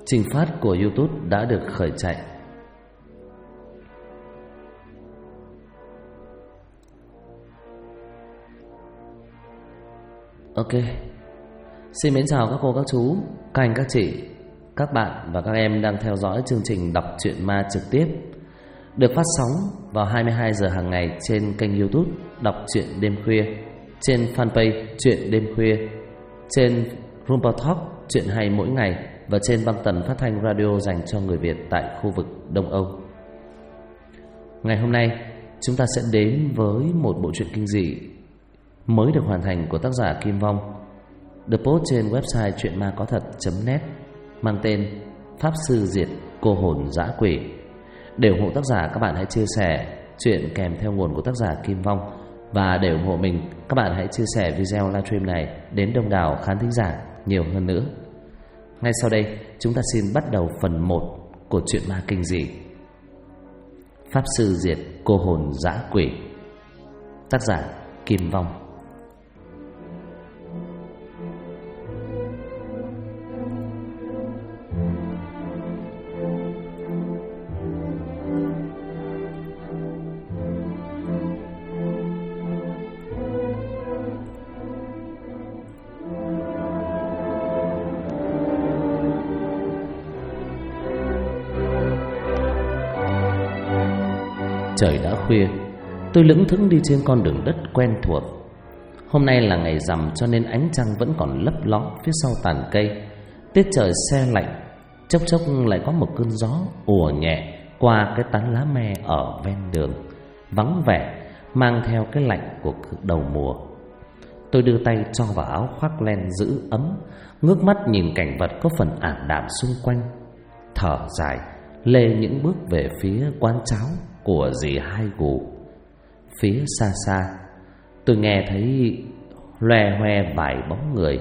Trình phát của YouTube đã được khởi chạy. Ok. Xin mến chào các cô, các chú, các anh, các chị, các bạn và các em đang theo dõi chương trình đọc truyện ma trực tiếp được phát sóng vào 22 giờ hàng ngày trên kênh YouTube Đọc truyện đêm khuya, trên fanpage Truyện đêm khuya, trên Rumble Talk truyện hay mỗi ngày và trên băng tần phát thanh radio dành cho người Việt tại khu vực Đông Âu. Ngày hôm nay chúng ta sẽ đến với một bộ truyện kinh dị mới được hoàn thành của tác giả Kim Vong, được post trên website truyệnmacóthật.net, mang tên Pháp Sư Diệt Cô Hồn Dã Quỷ. Để ủng hộ tác giả, các bạn hãy chia sẻ truyện kèm theo nguồn của tác giả Kim Vong. Và để ủng hộ mình, các bạn hãy chia sẻ video livestream này đến đông đảo khán thính giả nhiều hơn nữa. Ngay sau đây, chúng ta xin bắt đầu phần 1 của truyện ma kinh dị Pháp Sư Diệt Cô Hồn Dã Quỷ. Tác giả Kim Vong. Trời đã khuya, tôi lững thững đi trên con đường đất quen thuộc. Hôm nay là ngày rằm cho nên ánh trăng vẫn còn lấp ló phía sau tàn cây. Tiết trời se lạnh, chốc chốc lại có một cơn gió ùa nhẹ qua cái tán lá me ở ven đường, vắng vẻ, mang theo cái lạnh của đầu mùa. Tôi đưa tay cho vào áo khoác len giữ ấm, ngước mắt nhìn cảnh vật có phần ảm đạm xung quanh, thở dài, lê những bước về phía quán cháo của dì Hai Gù. Phía xa xa, tôi nghe thấy loe hoe vài bóng người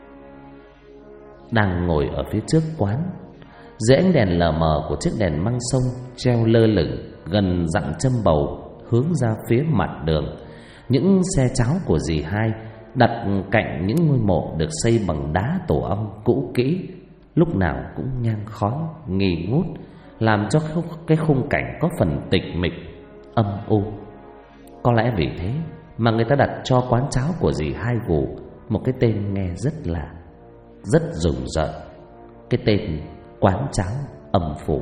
đang ngồi ở phía trước quán. Dưới ánh đèn lờ mờ của chiếc đèn măng sông treo lơ lửng gần dặm châm bầu hướng ra phía mặt đường, những xe cháo của dì Hai đặt cạnh những ngôi mộ được xây bằng đá tổ ong cũ kỹ, lúc nào cũng nhang khói nghi ngút, làm cho cái khung cảnh có phần tịch mịch, âm u. Có lẽ vì thế mà người ta đặt cho quán cháo của dì Hai Gù một cái tên nghe rất lạ, rất rùng rợn, cái tên quán cháo âm phủ.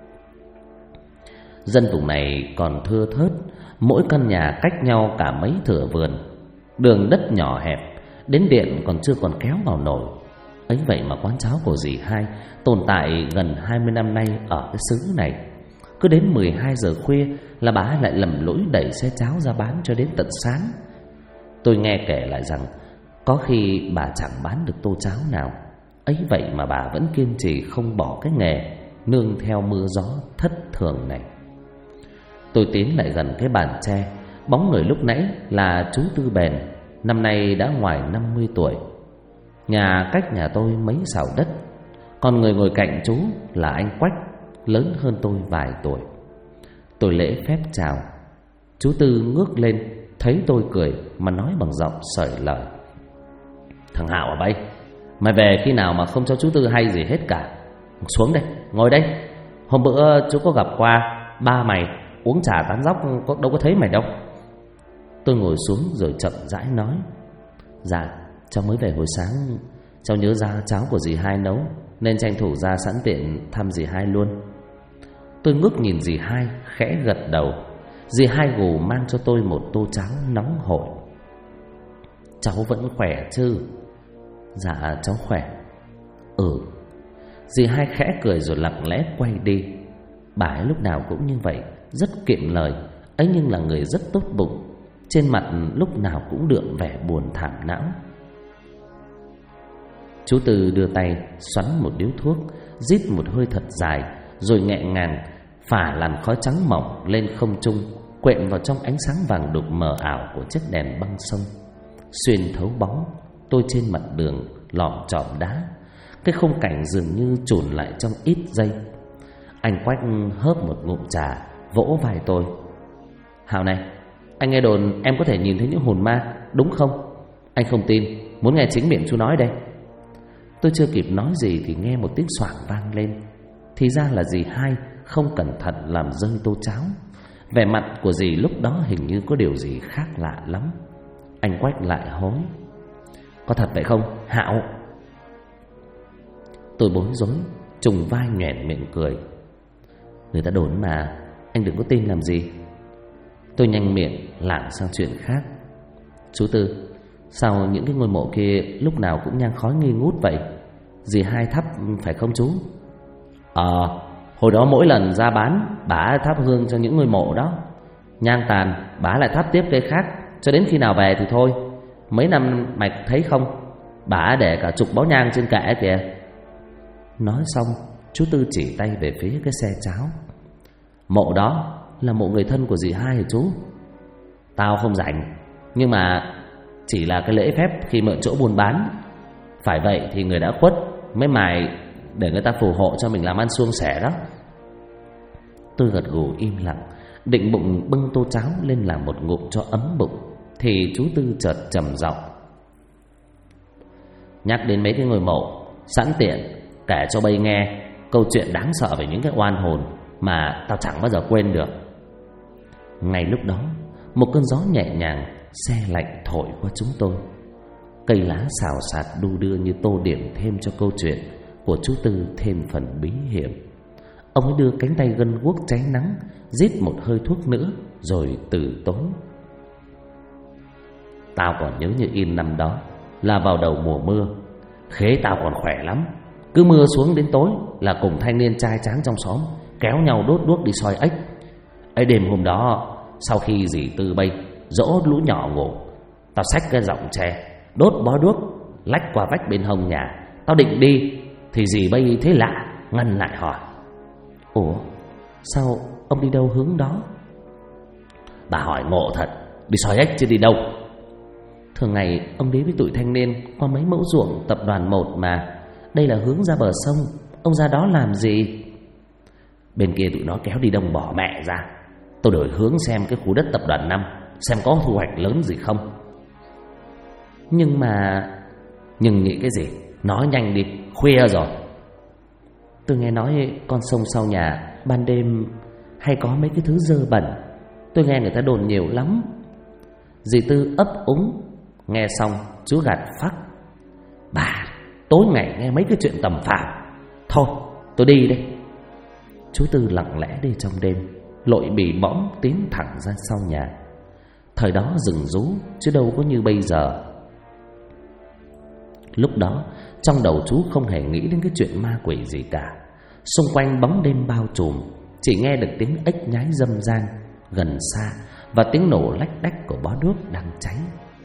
Dân vùng này còn thưa thớt, mỗi căn nhà cách nhau cả mấy thửa vườn, đường đất nhỏ hẹp, đến điện còn chưa còn kéo vào nổi. Ấy vậy mà quán cháo của dì Hai tồn tại gần 20 năm nay ở cái xứ này. Cứ đến 12 giờ khuya là bà lại lầm lũi đẩy xe cháo ra bán cho đến tận sáng. Tôi nghe kể lại rằng có khi bà chẳng bán được tô cháo nào. Ấy vậy mà bà vẫn kiên trì không bỏ cái nghề nương theo mưa gió thất thường này. Tôi tiến lại gần cái bàn tre. Bóng người lúc nãy là chú Tư Bền, năm nay đã ngoài 50 tuổi. Nhà cách nhà tôi mấy sào đất. Còn người ngồi cạnh chú là anh Quách, lớn hơn tôi vài tuổi. Tôi lễ phép chào. Chú Tư ngước lên, thấy tôi cười mà nói bằng giọng sởi lời: "Thằng Hạo à bay, mày về khi nào mà không cho chú Tư hay gì hết cả. Xuống đây, ngồi đây. Hôm bữa chú có gặp qua ba mày uống trà tán dóc, đâu có thấy mày đâu." Tôi ngồi xuống rồi chậm rãi nói: "Dạ, cháu mới về hồi sáng, cháu nhớ ra cháo của dì Hai nấu nên tranh thủ ra sẵn tiện thăm dì Hai luôn." Tôi ngước nhìn dì Hai, khẽ gật đầu. Dì Hai Gù mang cho tôi một tô cháo nóng hổi. "Cháu vẫn khỏe chứ?" "Dạ cháu khỏe." Dì Hai khẽ cười rồi lặng lẽ quay đi. Bà ấy lúc nào cũng như vậy, rất kiệm lời, ấy nhưng là người rất tốt bụng. Trên mặt lúc nào cũng đượm vẻ buồn thảm não. Chú Tư đưa tay xoắn một điếu thuốc, rít một hơi thật dài, rồi nhẹ nhàng phả làn khói trắng mỏng lên không trung, quện vào trong ánh sáng vàng đục mờ ảo của chiếc đèn băng sông. Xuyên thấu bóng tôi trên mặt đường lọm chọm đá, cái khung cảnh dường như chùn lại trong ít giây. Anh Quách hớp một ngụm trà, vỗ vai tôi: "Hào này, anh nghe đồn em có thể nhìn thấy những hồn ma, đúng không? Anh không tin, muốn nghe chính miệng chú nói đây." Tôi chưa kịp nói gì thì nghe một tiếng xoảng vang lên. Thì ra là dì Hai không cẩn thận làm rơi tô cháo. Vẻ mặt của dì lúc đó hình như có điều gì khác lạ lắm. Anh Quách lại hối: "Có thật vậy không Hạo?" Tôi bối rối, trùng vai nhoẻn miệng cười: "Người ta đồn mà, anh đừng có tin làm gì." Tôi nhanh miệng lảng sang chuyện khác: "Chú Tư, sao những cái ngôi mộ kia lúc nào cũng nhang khói nghi ngút vậy? Dì Hai thắp phải không chú?" Hồi đó mỗi lần ra bán, bả thắp hương cho những ngôi mộ đó. Nhang tàn, bả lại thắp tiếp cây khác, cho đến khi nào về thì thôi. Mấy năm mày thấy không, bả để cả chục bó nhang trên kệ kìa." Nói xong, chú Tư chỉ tay về phía cái xe cháo: "Mộ đó là mộ người thân của dì Hai hả chú?" "Tao không rảnh, nhưng mà chỉ là cái lễ phép khi mượn chỗ buôn bán. Phải vậy thì người đã khuất mới mài để người ta phù hộ cho mình làm ăn suôn sẻ đó." Tôi gật gù im lặng, định bụng bưng tô cháo lên làm một ngụm cho ấm bụng, thì chú Tư chợt trầm giọng: "Nhắc đến mấy cái ngôi mộ, sẵn tiện kể cho bây nghe câu chuyện đáng sợ về những cái oan hồn mà tao chẳng bao giờ quên được." Ngay lúc đó, một cơn gió nhẹ nhàng se lạnh thổi qua chúng tôi. Cây lá xào xạc đu đưa như tô điểm thêm cho câu chuyện của chú Tư thêm phần bí hiểm. Ông ấy đưa cánh tay gân guốc cháy nắng rít một hơi thuốc nữa rồi từ tốn: "Tao còn nhớ như in năm đó là vào đầu mùa mưa. Khế tao còn khỏe lắm. Cứ mưa xuống đến tối là cùng thanh niên trai tráng trong xóm kéo nhau đốt đuốc đi soi ếch. Ấy đêm hôm đó, sau khi dì Tư Bây dỗ lũ nhỏ ngủ, tao xách cái rọng tre đốt bó đuốc lách qua vách bên hông nhà. Tao định đi thì dì Bây thấy lạ, ngăn lại hỏi: "Ủa, sao ông đi đâu hướng đó?" Bà hỏi ngộ thật, đi soi ếch chứ đi đâu. Thường ngày ông đến với tụi thanh niên qua mấy mẫu ruộng tập đoàn 1 mà. Đây là hướng ra bờ sông, ông ra đó làm gì?" "Bên kia tụi nó kéo đi đông bỏ mẹ ra. Tôi đổi hướng xem cái khu đất tập đoàn 5 xem có thu hoạch lớn gì không." Nhưng nghĩ cái gì? Nói nhanh đi, khuya rồi." "Tôi nghe nói con sông sau nhà ban đêm hay có mấy cái thứ dơ bẩn. Tôi nghe người ta đồn nhiều lắm." Dì Tư ấp úng. Nghe xong chú gạt phắc: "Bà tối ngày nghe mấy cái chuyện tầm phào. Thôi tôi đi đây." Chú Tư lặng lẽ đi trong đêm, lội bì bõm tiến thẳng ra sau nhà. Thời đó rừng rú chứ đâu có như bây giờ. Lúc đó trong đầu chú không hề nghĩ đến cái chuyện ma quỷ gì cả. Xung quanh bóng đêm bao trùm, chỉ nghe được tiếng ếch nhái râm ran gần xa và tiếng nổ lách đách của bó đuốc đang cháy.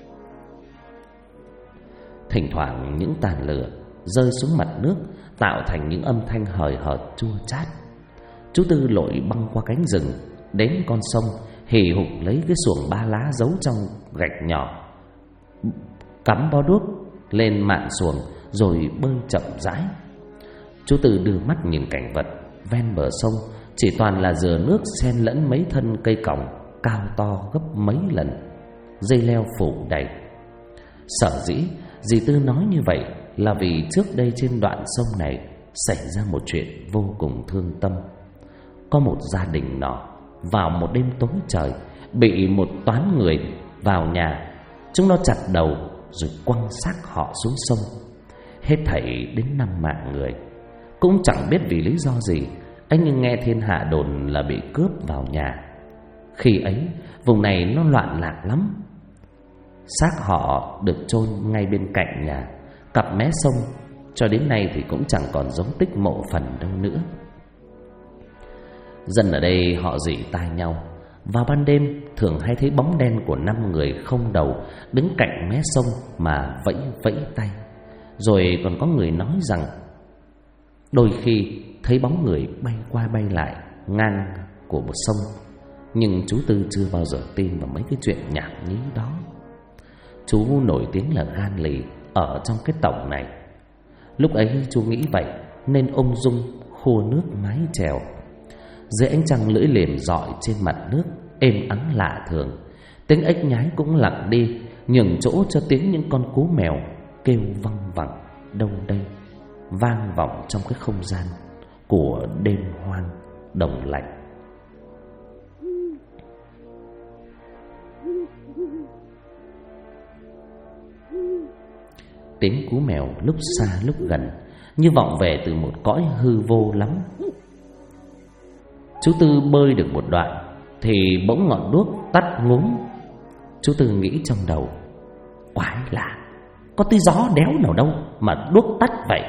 Thỉnh thoảng những tàn lửa rơi xuống mặt nước tạo thành những âm thanh hời hợt chua chát. Chú Tư lội băng qua cánh rừng đến con sông, hì hục lấy cái xuồng ba lá giấu trong gạch nhỏ, cắm bó đuốc lên mạn xuồng rồi bơi chậm rãi. Chú Tư đưa mắt nhìn cảnh vật ven bờ sông, chỉ toàn là dừa nước xen lẫn mấy thân cây còng cao to gấp mấy lần, dây leo phủ đầy. Sở dĩ dì Tư nói như vậy là vì trước đây trên đoạn sông này xảy ra một chuyện vô cùng thương tâm. Có một gia đình nọ vào một đêm tối trời bị một toán người vào nhà. Chúng nó chặt đầu rồi quăng xác họ xuống sông. Hết thảy đến 5 mạng người. Cũng chẳng biết vì lý do gì, ấy nhưng nghe thiên hạ đồn là bị cướp vào nhà. Khi ấy vùng này nó loạn lạc lắm. Xác họ được chôn ngay bên cạnh nhà, cặp mé sông. Cho đến nay thì cũng chẳng còn dấu tích mộ phần đâu nữa. Dân ở đây họ rỉ tai nhau. Vào ban đêm thường hay thấy bóng đen của 5 người không đầu đứng cạnh mé sông mà vẫy vẫy tay. Rồi còn có người nói rằng đôi khi thấy bóng người bay qua bay lại ngang của một sông. Nhưng chú Tư chưa bao giờ tin vào mấy cái chuyện nhảm nhí đó. Chú nổi tiếng là gan lì ở trong cái tổng này. Lúc ấy chú nghĩ vậy nên ung dung khô nước mái chèo. Dưới ánh trăng lưỡi liềm rọi trên mặt nước êm ắng lạ thường. Tiếng ếch nhái cũng lặng đi, nhường chỗ cho tiếng những con cú mèo kêu văng vẳng đâu đây vang vọng trong cái không gian của đêm hoang đồng lạnh. Tiếng cú mèo lúc xa lúc gần, như vọng về từ một cõi hư vô lắm. Chú Tư bơi được một đoạn thì bỗng ngọn đuốc tắt ngúm. Chú Tư nghĩ trong đầu, quái lạ, có tí gió đéo nào đâu mà đuốc tắt vậy.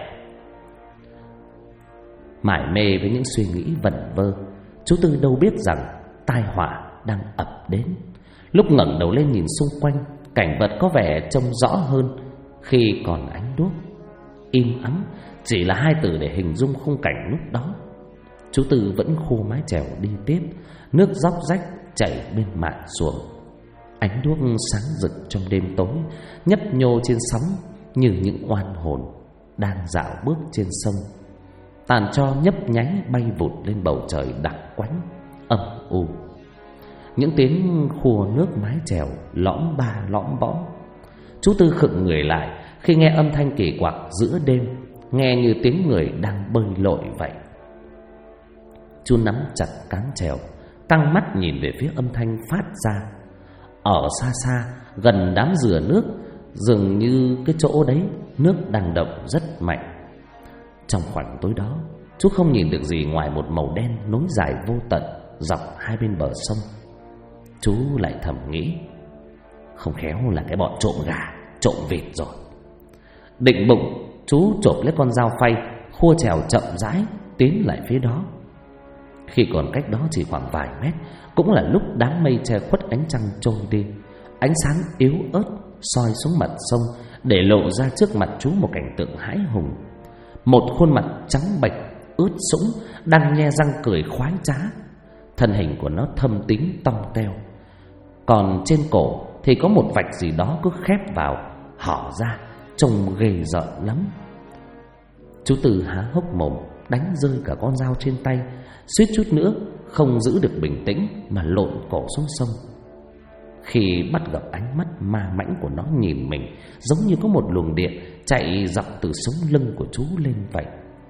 Mải mê với những suy nghĩ vẩn vơ, chú Tư đâu biết rằng tai họa đang ập đến. Lúc ngẩng đầu lên nhìn xung quanh, cảnh vật có vẻ trông rõ hơn khi còn ánh đuốc. Im ắng chỉ là hai từ để hình dung khung cảnh lúc đó. Chú Tư vẫn khô mái chèo đi tiếp, nước róc rách chảy bên mạn xuồng. Ánh đuốc sáng rực trong đêm tối, nhấp nhô trên sóng như những oan hồn đang dạo bước trên sông. Tàn tro nhấp nháy bay vụt lên bầu trời đặc quánh âm u. Những tiếng khua nước mái chèo lõm ba lõm bõm. Chú Tư khựng người lại khi nghe âm thanh kỳ quặc giữa đêm, nghe như tiếng người đang bơi lội vậy. Chú nắm chặt cán chèo, căng mắt nhìn về phía âm thanh phát ra. Ở xa xa, gần đám dừa nước, dường như cái chỗ đấy nước đang động rất mạnh. Trong khoảnh tối đó, chú không nhìn được gì ngoài một màu đen nối dài vô tận dọc hai bên bờ sông. Chú lại thầm nghĩ, không khéo là cái bọn trộm gà, trộm vịt rồi. Định bụng, chú chộp lấy con dao phay, khua chèo chậm rãi tiến lại phía đó. Khi còn cách đó chỉ khoảng vài mét, cũng là lúc đám mây che khuất ánh trăng trôi đi. Ánh sáng yếu ớt soi xuống mặt sông, để lộ ra trước mặt chú một cảnh tượng hãi hùng. Một khuôn mặt trắng bệch, ướt sũng, đang nhe răng cười khoái trá. Thân hình của nó thâm tím tong teo, còn trên cổ thì có một vạch gì đó cứ khép vào, hở ra, trông ghê rợn lắm. Chú Tư há hốc mồm, đánh rơi cả con dao trên tay, suýt chút nữa không giữ được bình tĩnh mà lộn cổ xuống sông. Khi bắt gặp ánh mắt ma mãnh của nó nhìn mình, giống như có một luồng điện chạy dọc từ sống lưng của chú lên vậy.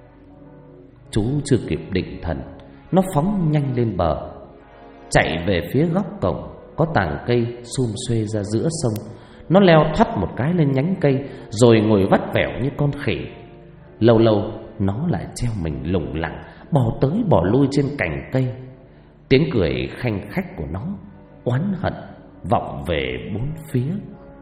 Chú chưa kịp định thần, nó phóng nhanh lên bờ, chạy về phía góc cổng có tàng cây sum xuê ra giữa sông. Nó leo thoắt một cái lên nhánh cây, rồi ngồi vắt vẻo như con khỉ. Lâu lâu nó lại treo mình lủng lẳng, bò tới bò lui trên cành cây. Tiếng cười khanh khách của nó oán hận vọng về bốn phía.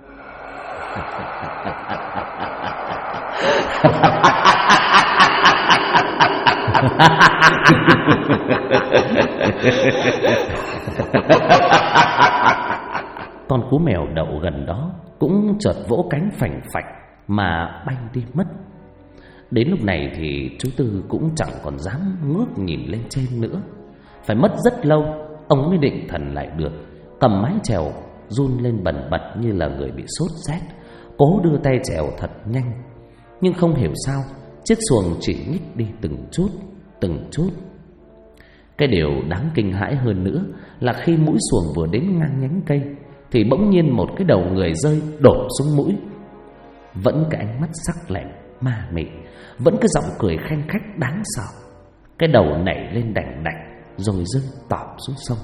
Con cú mèo đậu gần đó cũng chợt vỗ cánh phành phạch mà bay đi mất. Đến lúc này thì chú Tư cũng chẳng còn dám ngước nhìn lên trên nữa. Phải mất rất lâu ông mới định thần lại được, cầm mái chèo run lên bần bật như là người bị sốt rét, cố đưa tay chèo thật nhanh. Nhưng không hiểu sao chiếc xuồng chỉ nhích đi từng chút. Cái điều đáng kinh hãi hơn nữa là khi mũi xuồng vừa đến ngang nhánh cây thì bỗng nhiên một cái đầu người rơi đổ xuống mũi. Vẫn cái ánh mắt sắc lẹm ma mị, vẫn cái giọng cười khanh khách đáng sợ. Cái đầu nảy lên đành đạch rồi rơi tọt xuống sông.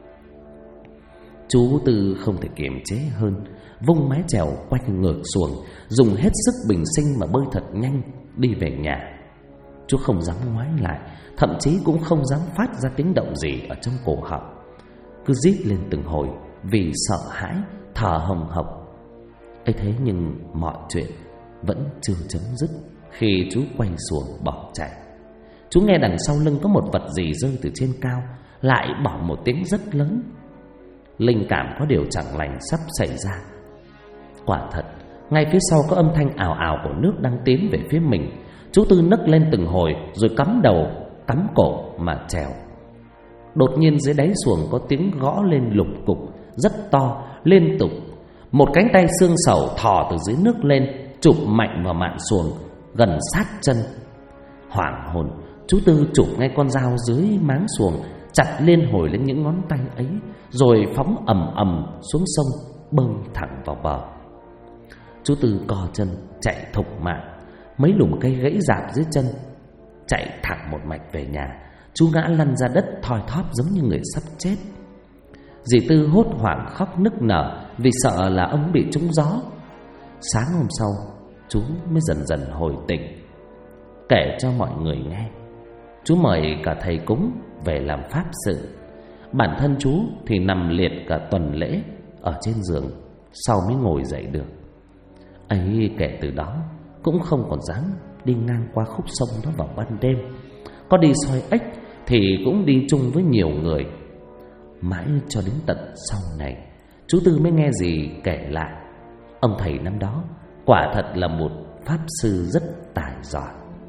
Chú Tư không thể kiềm chế hơn, vung mái chèo quanh ngược xuồng, dùng hết sức bình sinh mà bơi thật nhanh đi về nhà. Chú không dám ngoái lại, thậm chí cũng không dám phát ra tiếng động gì ở trong cổ họng, cứ rít lên từng hồi vì sợ hãi, thở hồng hộc. ấy thế nhưng mọi chuyện vẫn chưa chấm dứt khi chú quay xuồng bỏ chạy. Chú nghe đằng sau lưng có một vật gì rơi từ trên cao, lại bỏ một tiếng rất lớn. Linh cảm có điều chẳng lành sắp xảy ra. Quả thật, ngay phía sau có âm thanh ào ào của nước đang tiến về phía mình. Chú Tư nấc lên từng hồi rồi cắm đầu, cắm cổ mà trèo. Đột nhiên dưới đáy xuồng có tiếng gõ lên lục cục rất to, liên tục. Một cánh tay xương sầu thò từ dưới nước lên, chụp mạnh vào mạn xuồng gần sát chân. Hoảng hồn, chú Tư chụp ngay con dao dưới máng xuồng, chặt liên hồi lên những ngón tay ấy, rồi phóng ầm ầm xuống sông, bơi thẳng vào bờ. Chú Tư co chân chạy thục mạng. mấy lùm cây gãy rạp dưới chân. Chạy thẳng một mạch về nhà, chú ngã lăn ra đất thoi thóp giống như người sắp chết. Dì Tư hốt hoảng khóc nức nở vì sợ là ông bị trúng gió. Sáng hôm sau, chú mới dần dần hồi tỉnh, kể cho mọi người nghe. Chú mời cả thầy cúng về làm pháp sự. Bản thân chú thì nằm liệt cả tuần lễ ở trên giường, sau mới ngồi dậy được. Ấy, kể từ đó cũng không còn dám đi ngang qua khúc sông đó vào ban đêm. Có đi soi ếch thì cũng đi chung với nhiều người. Mãi cho đến tận sau này, chú Tư mới nghe dì kể lại, ông thầy năm đó quả thật là một pháp sư rất tài giỏi.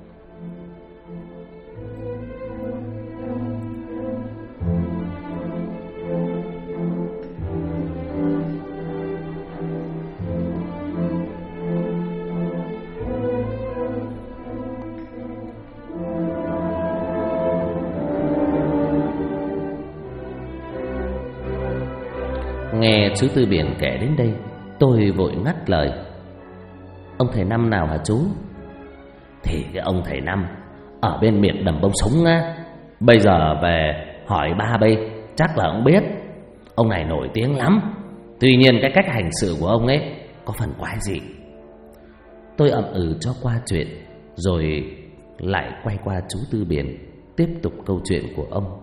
Nghe chú Tư Biển kể đến đây, tôi vội ngắt lời. Ông thầy Năm nào hả chú? Thì cái ông thầy Năm ở bên miệng Đầm Bông Súng á. Bây giờ về hỏi ba bây chắc là ông biết. Ông này nổi tiếng lắm. Tuy nhiên cái cách hành xử của ông ấy có phần quái dị. Tôi ậm ừ cho qua chuyện, rồi lại quay qua chú Tư Biển tiếp tục câu chuyện của ông.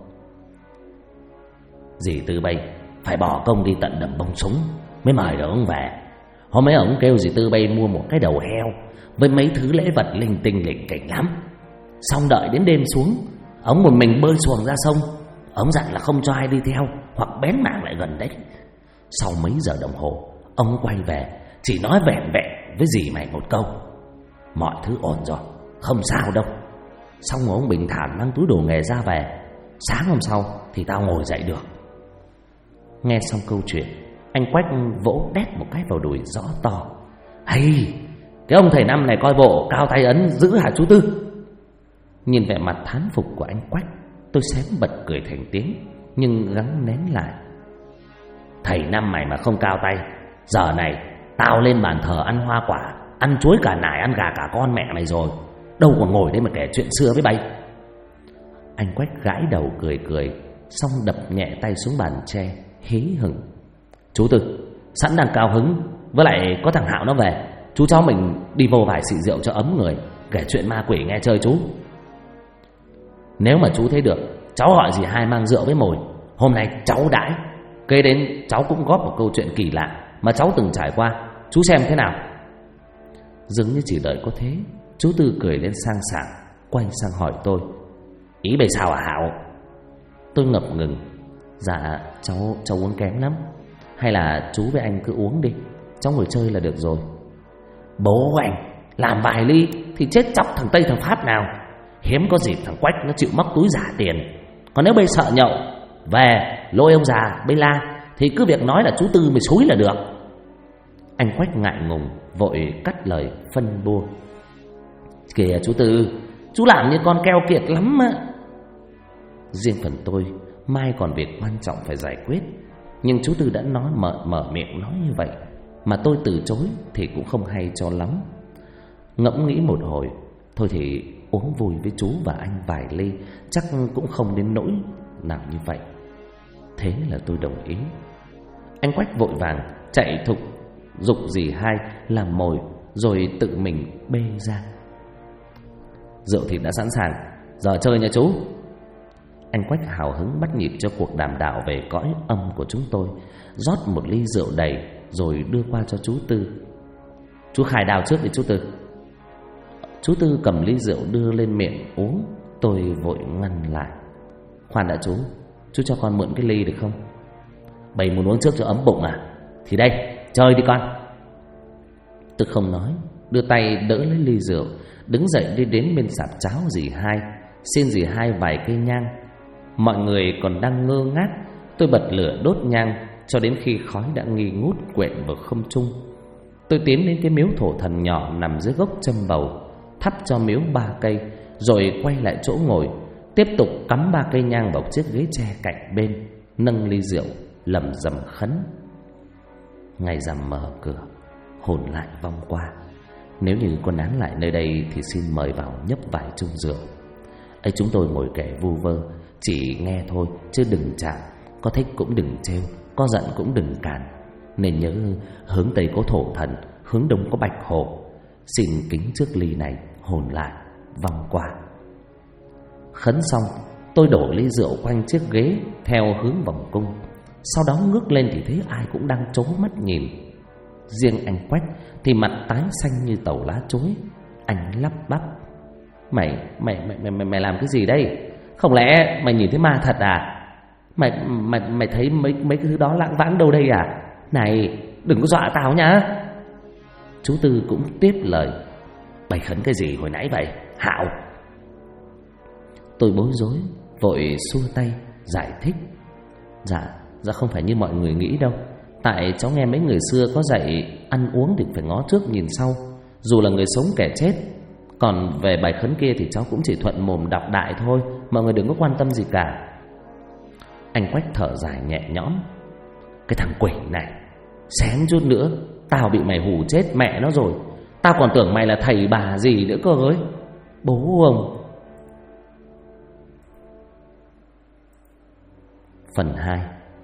Dì Tư Bây phải bỏ công đi tận Đầm Bông Súng mới mời được ông về. Hôm ấy ông kêu dì Tư Bây mua một cái đầu heo với mấy thứ lễ vật linh tinh lỉnh kỉnh lắm. Xong đợi đến đêm xuống, ông một mình bơi xuồng ra sông. Ông dặn là không cho ai đi theo hoặc bén mảng lại gần đấy. Sau mấy giờ đồng hồ, ông quay về, chỉ nói vẹn vẹn với dì mày một câu: mọi thứ ổn rồi, không sao đâu. Xong rồi ông bình thản mang túi đồ nghề ra về. Sáng hôm sau thì tao ngồi dậy được. Nghe xong câu chuyện, anh Quách vỗ đét một cái vào đùi rõ to. Hay, cái ông thầy Năm này coi bộ cao tay ấn dữ hả chú Tư? Nhìn vẻ mặt thán phục của anh Quách, tôi xém bật cười thành tiếng, nhưng gắng nén lại. Thầy Năm mày mà không cao tay, giờ này tao lên bàn thờ ăn hoa quả, ăn chuối cả nải, ăn gà cả con mẹ mày rồi. Đâu còn ngồi đây mà kể chuyện xưa với bay. Anh Quách gãi đầu cười cười, xong đập nhẹ tay xuống bàn tre, hí hửng. Chú Tư, sẵn đang cao hứng, với lại có thằng Hạo nó về, chú cháu mình đi vô vài xị rượu cho ấm người, kể chuyện ma quỷ nghe chơi chú. Nếu mà chú thấy được, cháu gọi dì Hai mang rượu với mồi. Hôm nay cháu đãi, kế đến cháu cũng góp một câu chuyện kỳ lạ mà cháu từng trải qua, chú xem thế nào. Dường như chỉ đợi có thế, chú Tư cười lên sang sảng, quay sang hỏi tôi: ý bây sao hả Hạo? Tôi ngập ngừng. Dạ cháu uống kém lắm. Hay là chú với anh cứ uống đi, cháu ngồi chơi là được rồi. Bố anh làm vài ly thì chết chóc thằng Tây thằng Pháp nào. Hiếm có dịp thằng Quách nó chịu móc túi giả tiền. Còn nếu bây sợ nhậu về lôi ông già bê la thì cứ việc nói là chú Tư mày xúi là được. Anh Quách ngại ngùng vội cắt lời phân bua: kìa chú Tư, chú làm như con keo kiệt lắm á. Riêng phần tôi, mai còn việc quan trọng phải giải quyết, nhưng chú Tư đã nói mở miệng nói như vậy mà tôi từ chối thì cũng không hay cho lắm. Ngẫm nghĩ một hồi, thôi thì uống vui với chú và anh vài ly chắc cũng không đến nỗi nào như vậy. Thế là tôi đồng ý. Anh Quách vội vàng chạy thục giục dì Hai làm mồi, rồi tự mình bê ra. Rượu thì đã sẵn sàng, giờ chơi nha chú. Anh Quách hào hứng bắt nhịp cho cuộc đàm đạo về cõi âm của chúng tôi, rót một ly rượu đầy rồi đưa qua cho chú Tư. Chú khai đào trước đi chú Tư. Chú Tư cầm ly rượu đưa lên miệng uống. Tôi vội ngăn lại: khoan đã chú cho con mượn cái ly được không? Bầy muốn uống trước cho ấm bụng à? Thì đây, chơi đi con. Tôi không nói, đưa tay đỡ lấy ly rượu, đứng dậy đi đến bên sạp cháo dì Hai, xin dì Hai vài cây nhang. Mọi người còn đang ngơ ngác, tôi bật lửa đốt nhang cho đến khi khói đã nghi ngút quện vào không trung. Tôi tiến đến cái miếu thổ thần nhỏ nằm dưới gốc châm bầu, thắp cho miếu 3 cây, rồi quay lại chỗ ngồi, tiếp tục cắm 3 cây nhang vào chiếc ghế tre cạnh bên, nâng ly rượu lẩm rẩm khấn. Ngày rằm mở cửa, hồn lại vong qua, Nếu như quân án lại nơi đây thì xin mời vào nhấp vài chung rượu. Ấy chúng tôi ngồi kể vu vơ, chỉ nghe thôi chứ đừng chạm. Có thích cũng đừng trêu, có giận cũng đừng cản. Nên nhớ hướng Tây có thổ thần, hướng Đông có bạch hổ. Xin kính trước ly này, hồn lại vòng qua. Khấn xong, tôi đổ ly rượu quanh chiếc ghế theo hướng vòng cung. Sau đó ngước lên thì thấy ai cũng đang trố mắt nhìn. Riêng anh Quách thì mặt tái xanh như tàu lá chuối. Anh lắp bắp: Mày làm cái gì đây? Không lẽ mày nhìn thấy ma thật à? Mày thấy mấy cái thứ đó lãng vãng đâu đây à? Này, đừng có dọa tao nhá. Chú Tư cũng tiếp lời: Bày khấn cái gì hồi nãy vậy Hạo? Tôi bối rối, vội xua tay giải thích: Dạ không phải như mọi người nghĩ đâu. Tại cháu nghe mấy người xưa có dạy ăn uống thì phải ngó trước nhìn sau, dù là người sống kẻ chết. Còn về bài khấn kia thì cháu cũng chỉ thuận mồm đọc đại thôi, mọi người đừng có quan tâm gì cả. Anh Quách thở dài nhẹ nhõm: Cái thằng quỷ này, xém chút nữa tao bị mày hù chết mẹ nó rồi. Tao còn tưởng mày là thầy bà gì nữa cơ ấy. Bố ông. Phần 2.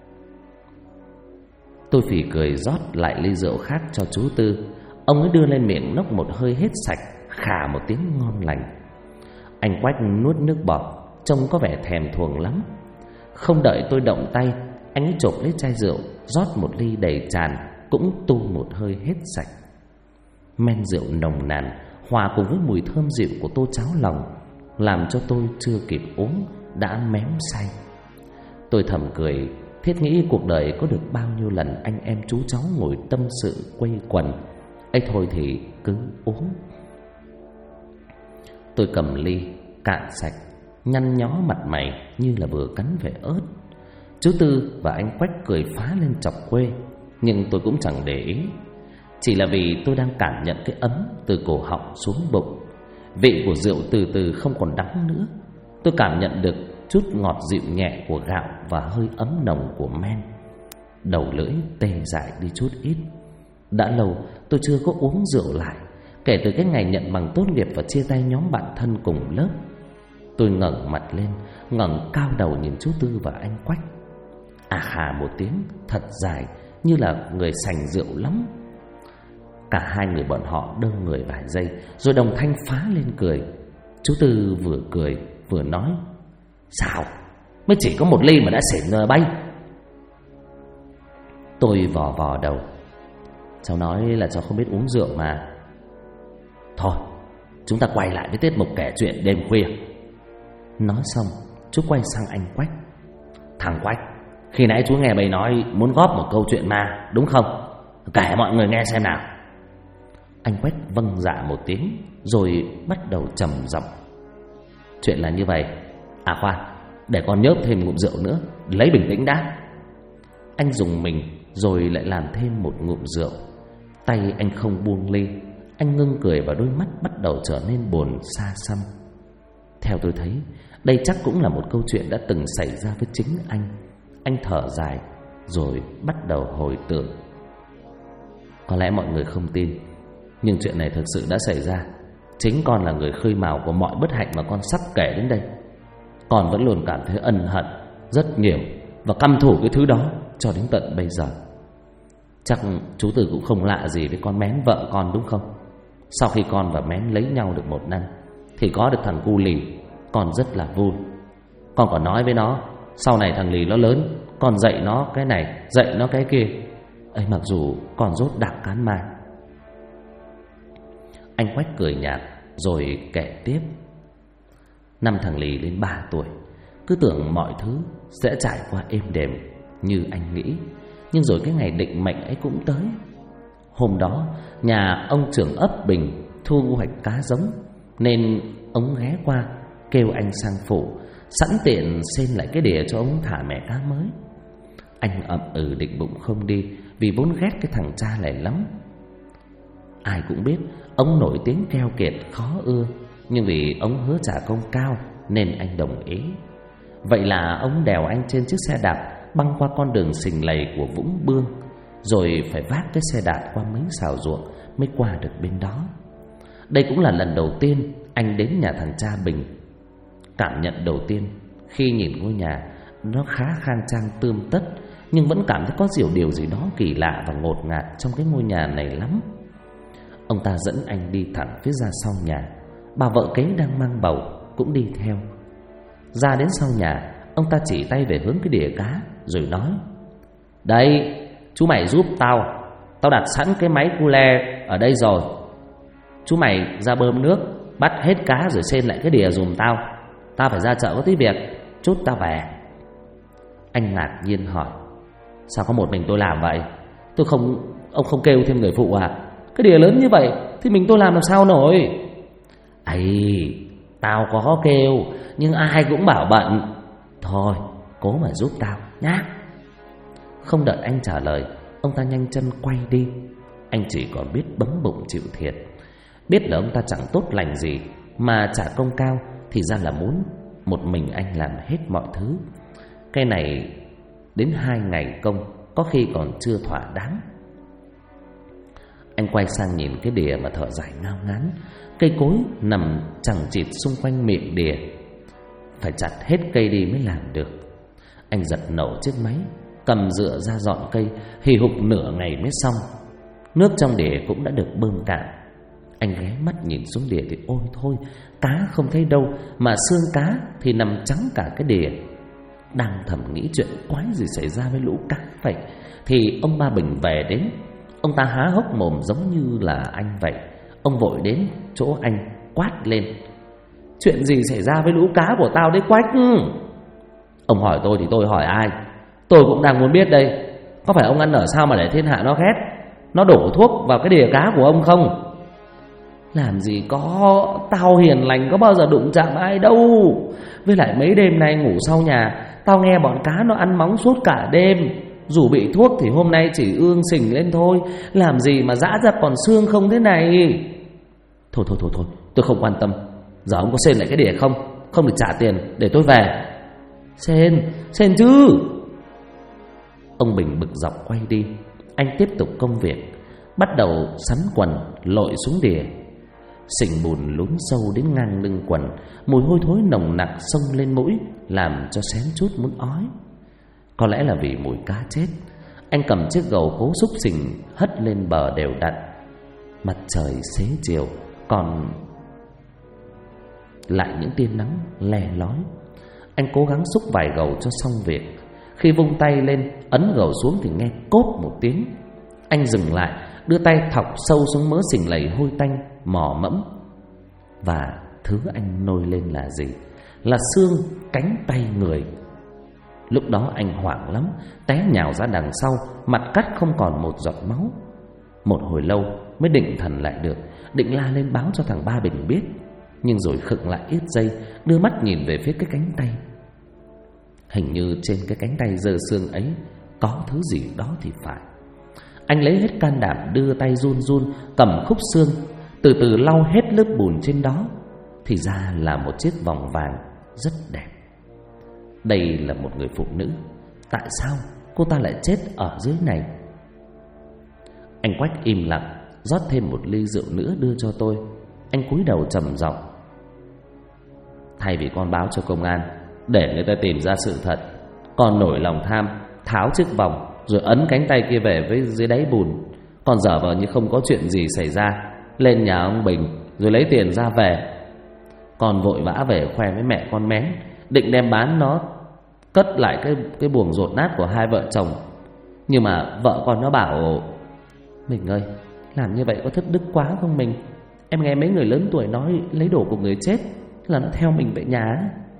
Tôi phì cười rót lại ly rượu khác cho chú Tư. Ông ấy đưa lên miệng nốc một hơi hết sạch, khà một tiếng ngon lành. Anh Quách nuốt nước bọt, trông có vẻ thèm thuồng lắm. Không đợi tôi động tay, anh ấy chộp lấy chai rượu, rót một ly đầy tràn, cũng tu một hơi hết sạch. Men rượu nồng nàn hòa cùng với mùi thơm dịu của tô cháo lòng, làm cho tôi chưa kịp uống đã mém say. Tôi thầm cười, thiết nghĩ cuộc đời có được bao nhiêu lần anh em chú cháu ngồi tâm sự quây quần. Ấy thôi thì cứ uống. Tôi cầm ly cạn sạch, nhăn nhó mặt mày như là vừa cắn về ớt. Chú Tư và anh Quách cười phá lên chọc quê, nhưng tôi cũng chẳng để ý. Chỉ là vì tôi đang cảm nhận cái ấm từ cổ họng xuống bụng. Vị của rượu từ từ không còn đắng nữa. Tôi cảm nhận được chút ngọt dịu nhẹ của gạo và hơi ấm nồng của men. Đầu lưỡi tê dại đi chút ít. Đã lâu tôi chưa có uống rượu lại, kể từ cái ngày nhận bằng tốt nghiệp và chia tay nhóm bạn thân cùng lớp. Tôi ngẩng mặt lên, ngẩng cao đầu nhìn chú Tư và anh Quách. À khà một tiếng thật dài, như là người sành rượu lắm. Cả hai người bọn họ đơ người vài giây, rồi đồng thanh phá lên cười. Chú Tư vừa cười vừa nói: Sao? Mới chỉ có một ly mà đã xỉn bay. Tôi vò vò đầu: Cháu nói là cháu không biết uống rượu mà. Thôi, chúng ta quay lại với tiết mục kể chuyện đêm khuya. Nói xong, chú quay sang anh Quách: Thằng Quách, khi nãy chú nghe bầy nói muốn góp một câu chuyện ma, đúng không? Kể mọi người nghe xem nào. Anh Quách vâng dạ một tiếng, rồi bắt đầu trầm giọng: Chuyện là như vậy. À khoan, để con nhớp thêm ngụm rượu nữa, lấy bình tĩnh đã. Anh dùng mình rồi lại làm thêm một ngụm rượu. Tay anh không buông ly. Anh ngưng cười và đôi mắt bắt đầu trở nên buồn xa xăm. Theo tôi thấy, đây chắc cũng là một câu chuyện đã từng xảy ra với chính anh. Anh thở dài rồi bắt đầu hồi tưởng. Có lẽ mọi người không tin, nhưng chuyện này thực sự đã xảy ra. Chính con là người khơi mào của mọi bất hạnh mà con sắp kể đến đây. Con vẫn luôn cảm thấy ân hận rất nhiều và căm thù cái thứ đó cho đến tận bây giờ. Chắc chú Tư cũng không lạ gì với con Mén vợ con đúng không? Sau khi con và Mén lấy nhau được 1 năm thì có được thằng cu Lì, con rất là vui. Con còn nói với nó, sau này thằng Lì nó lớn, con dạy nó cái này, dạy nó cái kia. Ấy mặc dù con rốt đặc cán mai. Anh Quách cười nhạt rồi kể tiếp. Năm thằng Lì lên 3 tuổi, cứ tưởng mọi thứ sẽ trải qua êm đềm như anh nghĩ. Nhưng rồi cái ngày định mệnh ấy cũng tới. Hôm đó nhà ông trưởng ấp Bình thu hoạch cá giống, nên ông ghé qua kêu anh sang phụ, sẵn tiện xin lại cái đĩa cho ông thả mẹ cá mới. Anh ậm ừ định bụng không đi, vì vốn ghét cái thằng cha này lắm. Ai cũng biết ông nổi tiếng keo kiệt khó ưa, nhưng vì ông hứa trả công cao nên anh đồng ý. Vậy là ông đèo anh trên chiếc xe đạp băng qua con đường sình lầy của Vũng Bương, rồi phải vác cái xe đạp qua mấy xào ruộng mới qua được bên đó. Đây cũng là lần đầu tiên anh đến nhà thằng cha Bình. Cảm nhận đầu tiên khi nhìn ngôi nhà, nó khá khang trang tươm tất, nhưng vẫn cảm thấy có điều gì đó kỳ lạ và ngột ngạt trong cái ngôi nhà này lắm. Ông ta dẫn anh đi thẳng phía ra sau nhà. Bà vợ kế đang mang bầu cũng đi theo. Ra đến sau nhà, ông ta chỉ tay về hướng cái đỉa cá rồi nói: "Đây, chú mày giúp tao. Tao đặt sẵn cái máy cu le ở đây rồi. Chú mày ra bơm nước, bắt hết cá rồi xên lại cái đỉa giùm tao. Tao phải ra chợ có tí việc, chút tao về." Anh ngạc nhiên hỏi: "Sao có một mình tôi làm vậy? Ông không kêu thêm người phụ à? Cái đỉa lớn như vậy thì mình tôi làm sao nổi?" "Ấy, tao có kêu, nhưng ai cũng bảo bận. Thôi, cố mà giúp tao nhá." Không đợi anh trả lời, ông ta nhanh chân quay đi. Anh chỉ còn biết bấm bụng chịu thiệt. Biết là ông ta chẳng tốt lành gì, mà trả công cao thì ra là muốn một mình anh làm hết mọi thứ. Cái này đến 2 ngày công, có khi còn chưa thỏa đáng. Anh quay sang nhìn cái đỉa mà thở dài ngao ngán. Cây cối nằm chằng chịt xung quanh miệng đỉa, phải chặt hết cây đi mới làm được. Anh giật nổ chiếc máy, cầm dựa ra dọn cây, hì hục nửa ngày mới xong. Nước trong đỉa cũng đã được bơm cạn. Anh ghé mắt nhìn xuống đỉa thì ôi thôi, cá không thấy đâu, mà xương cá thì nằm trắng cả cái đỉa. Đang thầm nghĩ chuyện quái gì xảy ra với lũ cá vậy, thì ông ba Bình về đến. Ông ta há hốc mồm giống như là anh vậy. Ông vội đến chỗ anh quát lên: "Chuyện gì xảy ra với lũ cá của tao đấy Quách?" "Ông hỏi tôi thì tôi hỏi ai? Tôi cũng đang muốn biết đây. Có phải ông ăn ở sao mà để thiên hạ nó ghét? Nó đổ thuốc vào cái đỉa cá của ông không?" "Làm gì có, tao hiền lành có bao giờ đụng chạm ai đâu. Với lại mấy đêm nay ngủ sau nhà, tao nghe bọn cá nó ăn móng suốt cả đêm. Dù bị thuốc thì hôm nay chỉ ương sình lên thôi. Làm gì mà giã ra còn xương không thế này." Thôi, tôi không quan tâm. Giờ ông có xên lại cái đỉa không? Không được trả tiền để tôi về." Xên chứ." Ông Bình bực dọc quay đi. Anh tiếp tục công việc, bắt đầu sắn quần lội xuống đỉa. Sình bùn lún sâu đến ngang lưng quần, mùi hôi thối nồng nặc xông lên mũi, làm cho xém chút muốn ói. Có lẽ là vì mùi cá chết. Anh cầm chiếc gầu cố xúc xình hất lên bờ đều đặn. Mặt trời xế chiều, còn lại những tia nắng le lói. Anh cố gắng xúc vài gầu cho xong việc. Khi vung tay lên ấn gầu xuống thì nghe cốp một tiếng. Anh dừng lại, đưa tay thọc sâu xuống mớ sình lầy hôi tanh mò mẫm. Và thứ anh nôi lên là gì? Là xương, cánh tay người. Lúc đó anh hoảng lắm, té nhào ra đằng sau, mặt cắt không còn một giọt máu. Một hồi lâu mới định thần lại được, định la lên báo cho thằng Ba Bình biết, nhưng rồi khựng lại ít giây, đưa mắt nhìn về phía cái cánh tay. Hình như trên cái cánh tay dơ xương ấy có thứ gì đó thì phải. Anh lấy hết can đảm đưa tay run run cầm khúc xương, từ từ lau hết lớp bùn trên đó. Thì ra là một chiếc vòng vàng rất đẹp. Đây là một người phụ nữ. Tại sao cô ta lại chết ở dưới này? Anh Quách im lặng, rót thêm một ly rượu nữa đưa cho tôi. Anh cúi đầu trầm giọng: "Thay vì con báo cho công an để người ta tìm ra sự thật, con nổi lòng tham tháo chiếc vòng rồi ấn cánh tay kia về với dưới đáy bùn. Con giả vờ như không có chuyện gì xảy ra, lên nhà ông Bình rồi lấy tiền ra về. Con vội vã về khoe với mẹ con Mén, định đem bán nó cất lại cái buồng dột nát của hai vợ chồng. Nhưng mà vợ con nó bảo: Mình ơi, làm như vậy có thất đức quá không mình? Em nghe mấy người lớn tuổi nói lấy đồ của người chết là nó theo mình về nhà."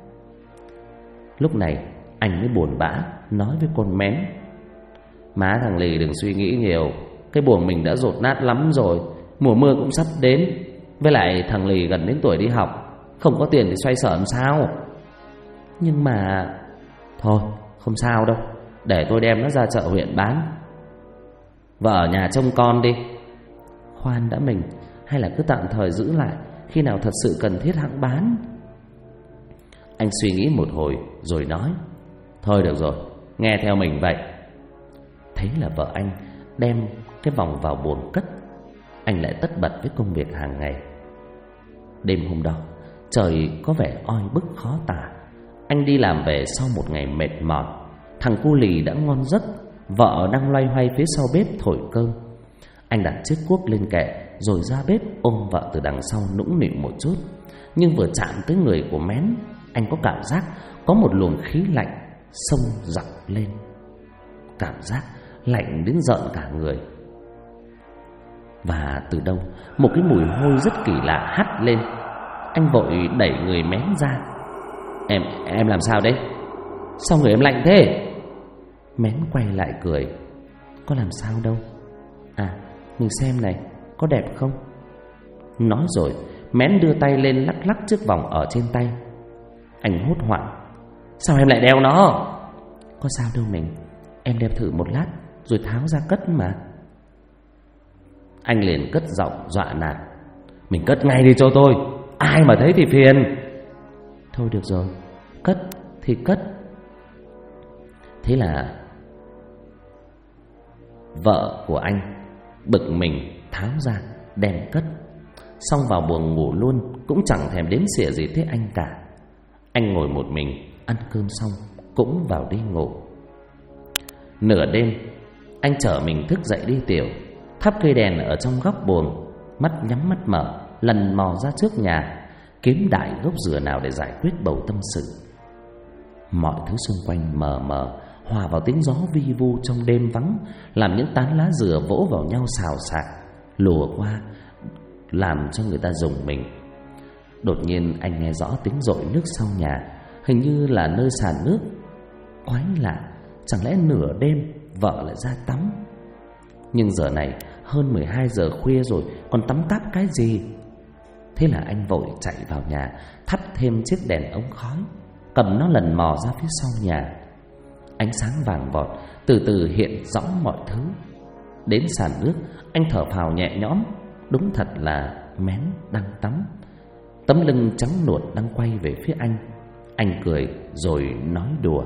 Lúc này anh mới buồn bã nói với con Mén: "Má thằng Lì đừng suy nghĩ nhiều, cái buồng mình đã dột nát lắm rồi, mùa mưa cũng sắp đến. Với lại thằng Lì gần đến tuổi đi học, không có tiền thì xoay sở làm sao?" "Nhưng mà..." "Thôi không sao đâu, để tôi đem nó ra chợ huyện bán. Vợ ở nhà trông con đi." "Khoan đã mình, hay là cứ tạm thời giữ lại, khi nào thật sự cần thiết hẵng bán." Anh suy nghĩ một hồi rồi nói: "Thôi được rồi, nghe theo mình vậy." Thế là vợ anh đem cái vòng vào buồng cất. Anh lại tất bật với công việc hàng ngày. Đêm hôm đó trời có vẻ oi bức khó tả. Anh đi làm về sau một ngày mệt mỏi. Thằng cu lì đã ngon giấc, vợ đang loay hoay phía sau bếp thổi cơm. Anh đặt chiếc cuốc lên kệ rồi ra bếp ôm vợ từ đằng sau nũng nịu một chút. Nhưng vừa chạm tới người của Mén, anh có cảm giác có một luồng khí lạnh xông dọc lên. Cảm giác lạnh đến rợn cả người. Và từ đâu một cái mùi hôi rất kỳ lạ hắt lên. Anh vội đẩy người Mén ra. Em làm sao đấy? Sao người em lạnh thế? Mén quay lại cười. Có làm sao đâu. À, mình xem này, có đẹp không? Nói rồi Mén đưa tay lên lắc lắc chiếc vòng ở trên tay. Anh hốt hoảng. Sao em lại đeo nó? Có sao đâu mình, em đeo thử một lát rồi tháo ra cất mà. Anh liền cất giọng dọa nạt. Mình cất ngay đi cho tôi, ai mà thấy thì phiền. Thôi được rồi, cất thì cất. Thế là vợ của anh bực mình tháo ra đem cất. Xong vào buồng ngủ luôn, cũng chẳng thèm đếm xỉa gì tới anh cả. Anh ngồi một mình ăn cơm xong cũng vào đi ngủ. Nửa đêm anh chở mình thức dậy đi tiểu, thắp cây đèn ở trong góc buồng, mắt nhắm mắt mở, lần mò ra trước nhà, kiếm đại gốc dừa nào để giải quyết bầu tâm sự. Mọi thứ xung quanh mờ mờ, hòa vào tiếng gió vi vu trong đêm vắng, làm những tán lá dừa vỗ vào nhau xào xạc, lùa qua, làm cho người ta rùng mình. Đột nhiên anh nghe rõ tiếng dội nước sau nhà, hình như là nơi sàn nước. Quái lạ, chẳng lẽ nửa đêm vợ lại ra tắm? Nhưng giờ này hơn 12 giờ khuya rồi, còn tắm táp cái gì? Thế là anh vội chạy vào nhà, thắp thêm chiếc đèn ống khói, cầm nó lần mò ra phía sau nhà. Ánh sáng vàng vọt từ từ hiện rõ mọi thứ. Đến sàn nước, anh thở phào nhẹ nhõm. Đúng thật là Mén đang tắm. Tấm lưng trắng nuột đang quay về phía anh. Anh cười rồi nói đùa.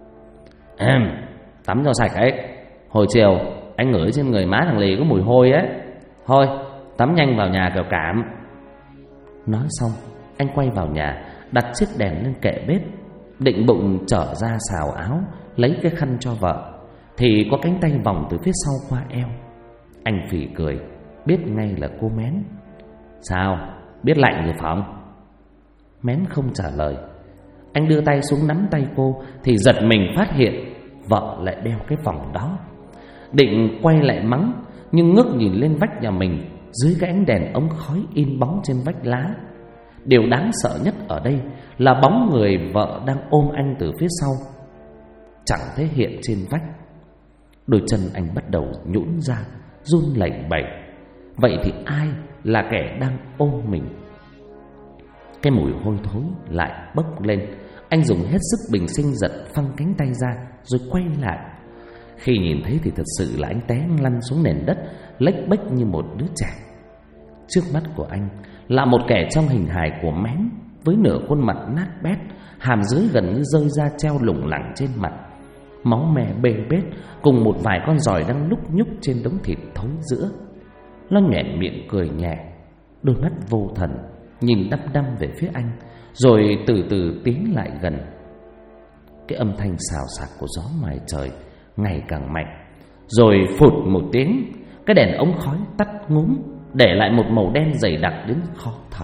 Tắm cho sạch ấy. Hồi chiều anh ngửi trên người má thằng Lì có mùi hôi ấy. Thôi tắm nhanh vào nhà kẻo cảm. Nói xong anh quay vào nhà, đặt chiếc đèn lên kệ bếp, định bụng trở ra xào áo, lấy cái khăn cho vợ, thì có cánh tay vòng từ phía sau qua eo. Anh phì cười, biết ngay là cô Mén. Sao, biết lạnh rồi phải không? Mén không trả lời. Anh đưa tay xuống nắm tay cô thì giật mình phát hiện vợ lại đeo cái vòng đó. Định quay lại mắng, nhưng ngước nhìn lên vách nhà mình, dưới cái ánh đèn ống khói in bóng trên vách lá. Điều đáng sợ nhất ở đây là bóng người vợ đang ôm anh từ phía sau chẳng thể hiện trên vách. Đôi chân anh bắt đầu nhũn ra, run lẩy bẩy. Vậy thì ai là kẻ đang ôm mình? Cái mùi hôi thối lại bốc lên. Anh dùng hết sức bình sinh giật phăng cánh tay ra rồi quay lại. Khi nhìn thấy thì thật sự là anh té lăn xuống nền đất, lếch bếch như một đứa trẻ. Trước mắt của anh là một kẻ trong hình hài của Mén, với nửa khuôn mặt nát bét, hàm dưới gần như rơi ra treo lủng lẳng trên mặt, máu me bê bết, cùng một vài con giòi đang lúc nhúc trên đống thịt thối rữa. Nó nhoẻn miệng cười nhẹ, đôi mắt vô thần nhìn đăm đăm về phía anh, rồi từ từ tiến lại gần. Cái âm thanh xào xạc của gió ngoài trời ngày càng mạnh, rồi phụt một tiếng, cái đèn ống khói tắt ngúm, để lại một màu đen dày đặc đến khó thở.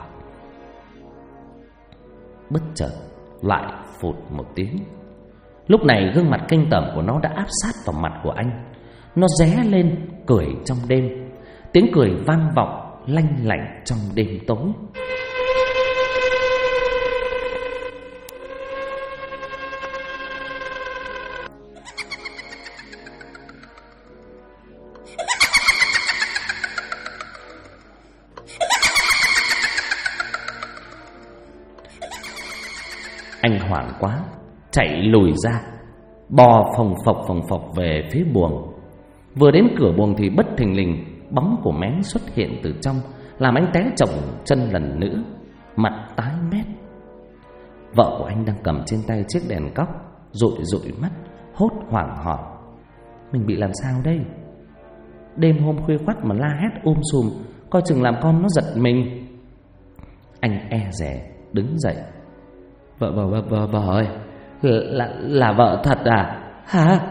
Bất chợt lại phụt một tiếng. Lúc này gương mặt kinh tởm của nó đã áp sát vào mặt của anh. Nó ré lên cười trong đêm. Tiếng cười vang vọng lanh lảnh trong đêm tối. Anh hoảng quá, chạy lùi ra, bò phồng phộc về phía buồng. Vừa đến cửa buồng thì bất thình lình bóng của Mén xuất hiện từ trong, làm anh té chồng chân lần nữa, mặt tái mét. Vợ của anh đang cầm trên tay chiếc đèn cóc, dụi mắt, hốt hoảng hỏi: mình bị làm sao đây? Đêm hôm khuya khoắt mà la hét sùm, coi chừng làm con nó giật mình. Anh e dè đứng dậy. Vợ ơi, là vợ thật à? Hả?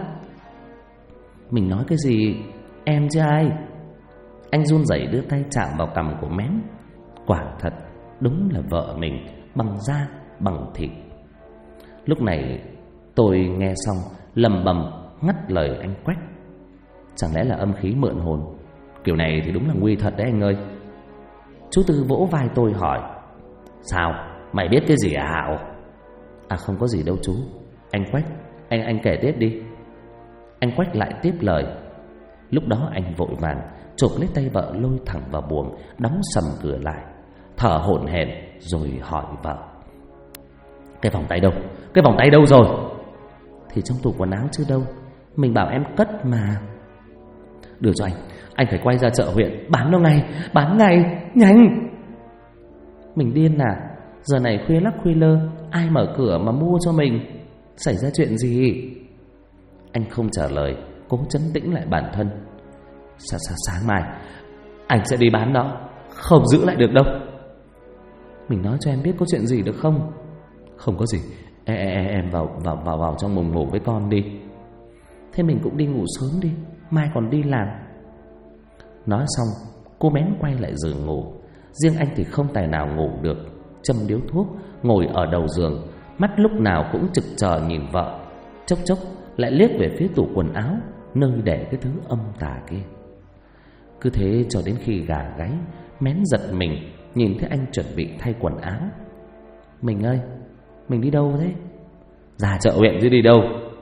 Mình nói cái gì? Em chứ ai? Anh run rẩy đưa tay chạm vào cằm của Mén. Quả thật, đúng là vợ mình, bằng da bằng thịt. Lúc này tôi nghe xong lầm bầm ngắt lời anh Quách. Chẳng lẽ là âm khí mượn hồn? Kiểu này thì đúng là nguy thật đấy anh ơi. Chú Tư vỗ vai tôi hỏi: Sao? Mày biết cái gì à Hảo? À không có gì đâu chú. Anh Quách, anh kể tiếp đi. Anh Quách lại tiếp lời. Lúc đó anh vội vàng chộp lấy tay vợ lôi thẳng vào buồng, đóng sầm cửa lại, thở hổn hển rồi hỏi vợ: Cái vòng tay đâu? Cái vòng tay đâu rồi? Thì trong tủ quần áo chứ đâu. Mình bảo em cất mà. Đưa cho anh phải quay ra chợ huyện bán nó ngay, bán ngay, nhanh. Mình điên à? Giờ này khuya lắc khuya lơ, ai mở cửa mà mua cho mình? Xảy ra chuyện gì? Anh không trả lời, cố trấn tĩnh lại bản thân. Sáng mai anh sẽ đi bán nó, không giữ lại được đâu. Mình nói cho em biết có chuyện gì được không? Không có gì. Em vào trong buồng ngủ với con đi. Thế mình cũng đi ngủ sớm đi, mai còn đi làm. Nói xong cô Mén quay lại giường ngủ. Riêng anh thì không tài nào ngủ được, châm điếu thuốc, ngồi ở đầu giường, mắt lúc nào cũng trực chờ nhìn vợ, chốc chốc lại liếc về phía tủ quần áo, nơi để cái thứ âm tà kia. Cứ thế cho đến khi gà gáy, Mén giật mình nhìn thấy anh chuẩn bị thay quần áo. Mình ơi, mình đi đâu thế? Ra chợ huyện chứ đi đâu.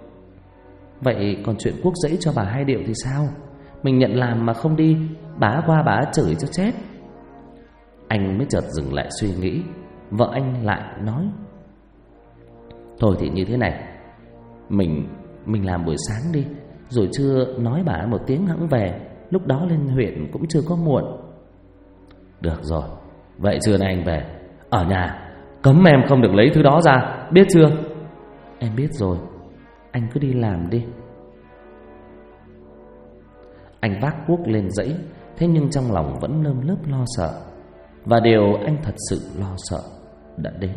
Vậy còn chuyện cuốc giẫy cho bà 2 điệu thì sao? Mình nhận làm mà không đi, bá qua bá chửi cho chết. Anh mới chợt dừng lại suy nghĩ. Vợ anh lại nói: Thôi thì như thế này, Mình làm buổi sáng đi, rồi trưa nói bà một tiếng hẵng về, lúc đó lên huyện cũng chưa có muộn. Được rồi, vậy trưa nay anh về. Ở nhà cấm em không được lấy thứ đó ra, biết chưa? Em biết rồi, anh cứ đi làm đi. Anh vác cuốc lên dãy, thế nhưng trong lòng vẫn nơm nớp lo sợ. Và điều anh thật sự lo sợ đã đến.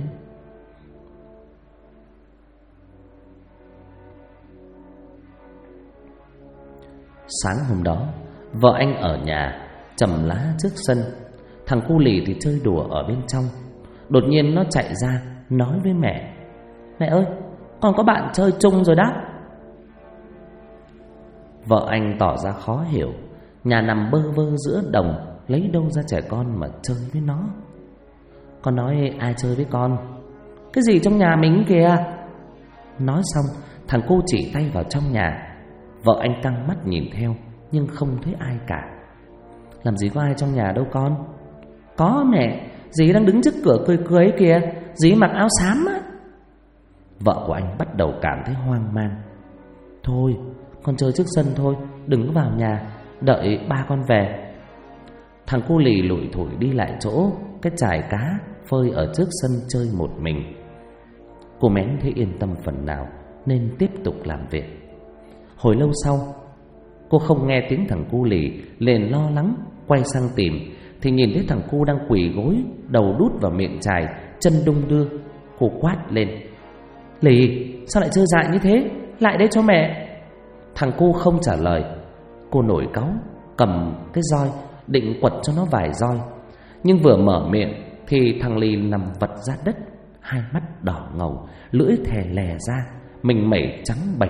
Sáng hôm đó, vợ anh ở nhà chầm lá trước sân. Thằng cu lì thì chơi đùa ở bên trong. Đột nhiên nó chạy ra nói với mẹ: Mẹ ơi, con có bạn chơi chung rồi đó. Vợ anh tỏ ra khó hiểu. Nhà nằm bơ vơ giữa đồng, lấy đâu ra trẻ con mà chơi với nó? Con nói ai chơi với con? Cái gì trong nhà mình kìa? Nói xong, thằng cu chỉ tay vào trong nhà. Vợ anh căng mắt nhìn theo, nhưng không thấy ai cả. Làm gì có ai trong nhà đâu con. Có mẹ, dì đang đứng trước cửa cười cười kìa. Dì mặc áo xám á. Vợ của anh bắt đầu cảm thấy hoang mang. Thôi, con chơi trước sân thôi, đừng có vào nhà, đợi ba con về. Thằng cu lì lủi thủi đi lại chỗ cái chài cá phơi ở trước sân chơi một mình. Cô Mén thấy yên tâm phần nào nên tiếp tục làm việc. Hồi lâu sau, cô không nghe tiếng thằng cu lì, liền lo lắng quay sang tìm, thì nhìn thấy thằng cu đang quỳ gối, đầu đút vào miệng chài, chân đung đưa. Cô quát lên: Lì, sao lại chơi dại như thế? Lại đây cho mẹ. Thằng cu không trả lời. Cô nổi cáu, cầm cái roi định quật cho nó vài roi. Nhưng vừa mở miệng thì thằng lì nằm vật ra đất, hai mắt đỏ ngầu, lưỡi thè lè ra, mình mẩy trắng bệch.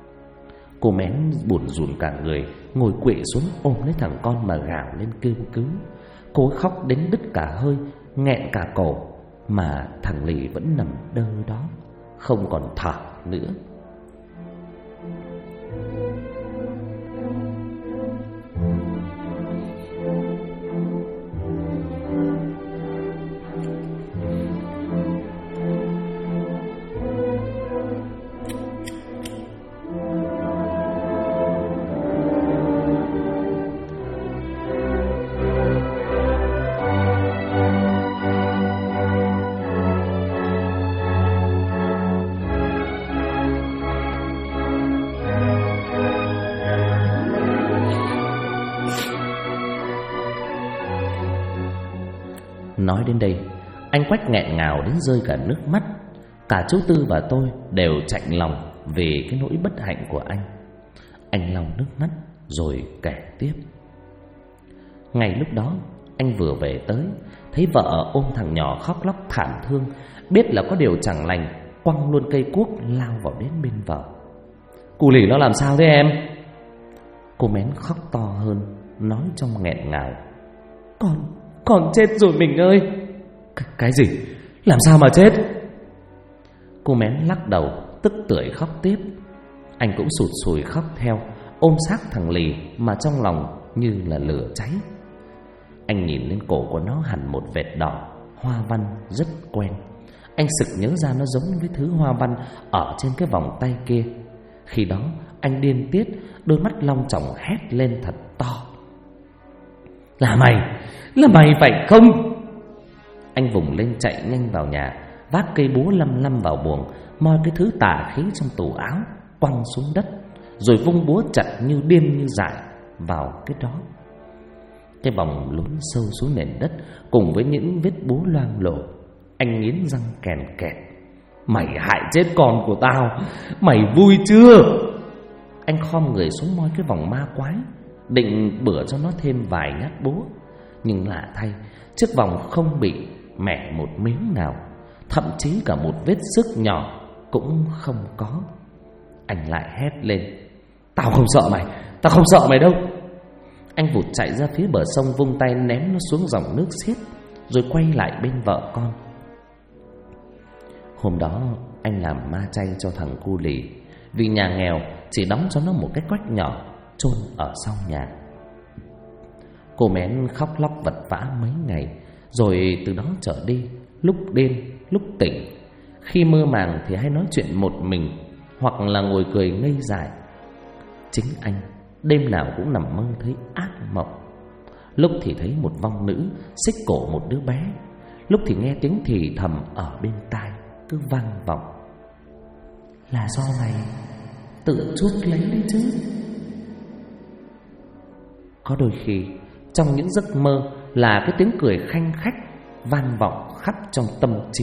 Cô Mén buồn rùn cả người, ngồi quỵ xuống ôm lấy thằng con mà gào lên kêu cứu. Cô khóc đến đứt cả hơi, nghẹn cả cổ, mà thằng lì vẫn nằm đơ đó, không còn thở nữa. Nói đến đây, Anh Quách nghẹn ngào đến rơi cả nước mắt. Cả chú Tư và tôi đều chạnh lòng vì cái nỗi bất hạnh của anh. Anh lau nước mắt rồi kể tiếp. Ngay lúc đó anh vừa về tới, thấy vợ ôm thằng nhỏ khóc lóc thảm thương, biết là có điều chẳng lành, quăng luôn cây cuốc lao vào đến bên vợ. Cụ Lì nó làm sao thế em? Cô Mén khóc to hơn, nói trong nghẹn ngào. Con chết rồi mình ơi. Cái gì? Làm sao mà chết? Cô Mén lắc đầu, tức tưởi khóc tiếp. Anh cũng sụt sùi khóc theo, ôm xác thằng Lì mà trong lòng như là lửa cháy. Anh nhìn lên cổ của nó hẳn một vệt đỏ, hoa văn rất quen. Anh sực nhớ ra nó giống với thứ hoa văn ở trên cái vòng tay kia. Khi đó anh điên tiết, đôi mắt long tròng hét lên thật to. Là mày phải không? Anh vùng lên chạy nhanh vào nhà, vác cây búa lăm vào buồng, moi cái thứ tà khí trong tủ áo quăng xuống đất, rồi vung búa chặt như điên như dại vào cái đó. Cái vòng lún sâu xuống nền đất cùng với những vết búa loang lổ. Anh nghiến răng kèn kẹt. Mày hại chết con của tao, mày vui chưa? Anh khom người xuống moi cái vòng ma quái, định bữa cho nó thêm vài nhát búa. Nhưng lạ thay, chiếc vòng không bị mẻ một miếng nào, thậm chí cả một vết xước nhỏ cũng không có. Anh lại hét lên. Tao không sợ mày đâu. Anh vụt chạy ra phía bờ sông, vung tay ném nó xuống dòng nước xiết, rồi quay lại bên vợ con. Hôm đó anh làm ma chay cho thằng cu Lì, vì nhà nghèo chỉ đóng cho nó một cái quách nhỏ chôn ở sau nhà. Cô Mén khóc lóc vật vã mấy ngày, rồi từ đó trở đi, lúc đêm lúc tỉnh. Khi mơ màng thì hay nói chuyện một mình, hoặc là ngồi cười ngây dại. Chính anh đêm nào cũng nằm mơ thấy ác mộng. Lúc thì thấy một vong nữ xích cổ một đứa bé, lúc thì nghe tiếng thì thầm ở bên tai cứ vang vọng. Là do mày tự chuốc lấy đấy chứ. Có đôi khi trong những giấc mơ là cái tiếng cười khanh khách vang vọng khắp trong tâm trí.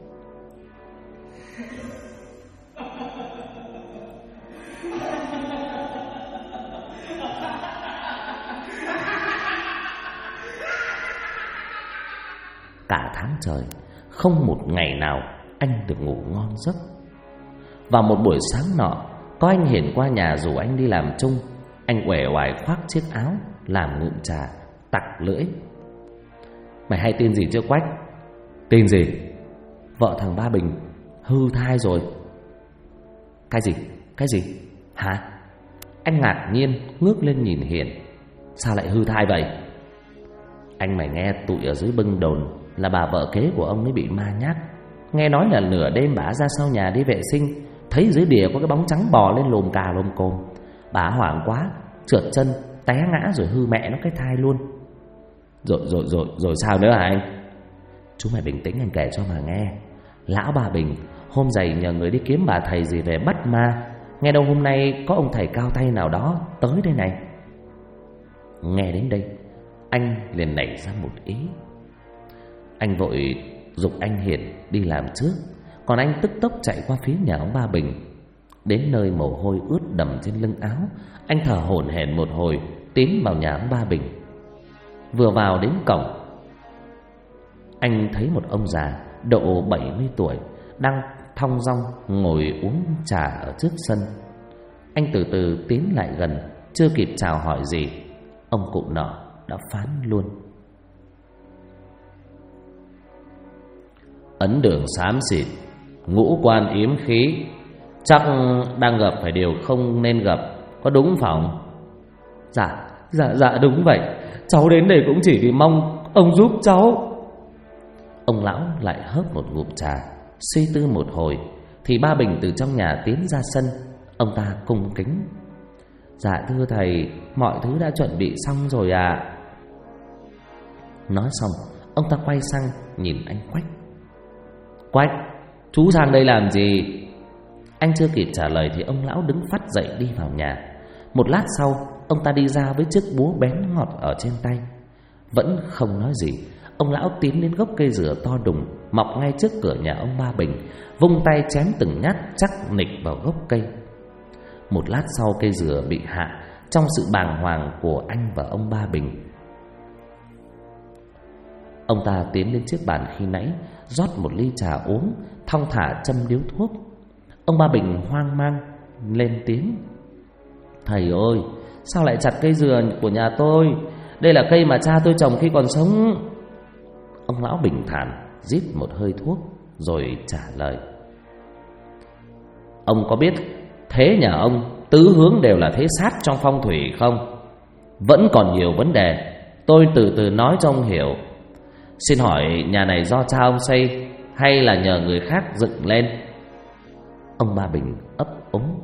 Cả tháng trời không một ngày nào anh được ngủ ngon giấc. Vào một buổi sáng nọ, có anh Hiền qua nhà rủ anh đi làm chung. Anh uể oải khoác chiếc áo, làm ngụm trà, tặc lưỡi. Mày hay tin gì chưa Quách? Tin gì? Vợ thằng Ba Bình hư thai rồi. Cái gì? Hả? Anh ngạc nhiên ngước lên nhìn Hiền. Sao lại hư thai vậy? Anh mày nghe tụi ở dưới bưng đồn là bà vợ kế của ông ấy bị ma nhát. Nghe nói là nửa đêm bà ra sau nhà đi vệ sinh, thấy dưới đìa có cái bóng trắng bò lên lồm cà lồm cồm. Bà hoảng quá, trượt chân, té ngã rồi hư mẹ nó cái thai luôn. Rồi sao nữa hả anh? Chú mày bình tĩnh anh kể cho mà nghe. Lão Ba Bình hôm dậy nhờ người đi kiếm bà thầy gì về bắt ma. Nghe đâu hôm nay có ông thầy cao tay nào đó tới đây này. Nghe đến đây anh liền nảy ra một ý. Anh vội giục anh Hiền đi làm trước, còn anh tức tốc chạy qua phía nhà ông Ba Bình. Đến nơi mồ hôi ướt đầm trên lưng áo, anh thở hổn hển một hồi tiến vào nhà ông Ba Bình. Vừa vào đến cổng, anh thấy một ông già độ 70 tuổi đang thong dong ngồi uống trà ở trước sân. Anh từ từ tiến lại gần, chưa kịp chào hỏi gì, ông cụ nọ đã phán luôn. Ấn đường xám xịt, ngũ quan yếm khí, chắc đang gặp phải điều không nên gặp, có đúng không? Dạ đúng vậy. Cháu đến đây cũng chỉ vì mong ông giúp cháu. Ông lão lại hớp một ngụm trà, suy tư một hồi thì Ba Bình từ trong nhà tiến ra sân. Ông ta cung kính. Dạ thưa thầy, mọi thứ đã chuẩn bị xong rồi ạ. Nói xong, ông ta quay sang nhìn anh Quách. Quách, chú sang đây làm gì? Anh chưa kịp trả lời thì ông lão đứng phắt dậy đi vào nhà. Một lát sau, ông ta đi ra với chiếc búa bén ngọt ở trên tay. Vẫn không nói gì, Ông lão tiến đến gốc cây dừa to đùng mọc ngay trước cửa nhà ông Ba Bình, vung tay chém từng nhát chắc nịch vào gốc cây. Một lát sau cây dừa bị hạ. Trong sự bàng hoàng của anh và ông Ba Bình, ông ta tiến đến chiếc bàn khi nãy, rót một ly trà uống, thong thả châm điếu thuốc. Ông Ba Bình hoang mang lên tiếng: "Thầy ơi, sao lại chặt cây dừa của nhà tôi? Đây là cây mà cha tôi trồng khi còn sống." Ông lão bình thản rít một hơi thuốc rồi trả lời: "Ông có biết thế nhà ông tứ hướng đều là thế sát trong phong thủy không? Vẫn còn nhiều vấn đề, tôi từ từ nói cho ông hiểu. Xin hỏi nhà này do cha ông xây hay là nhờ người khác dựng lên?" Ông Ba Bình ấp úng: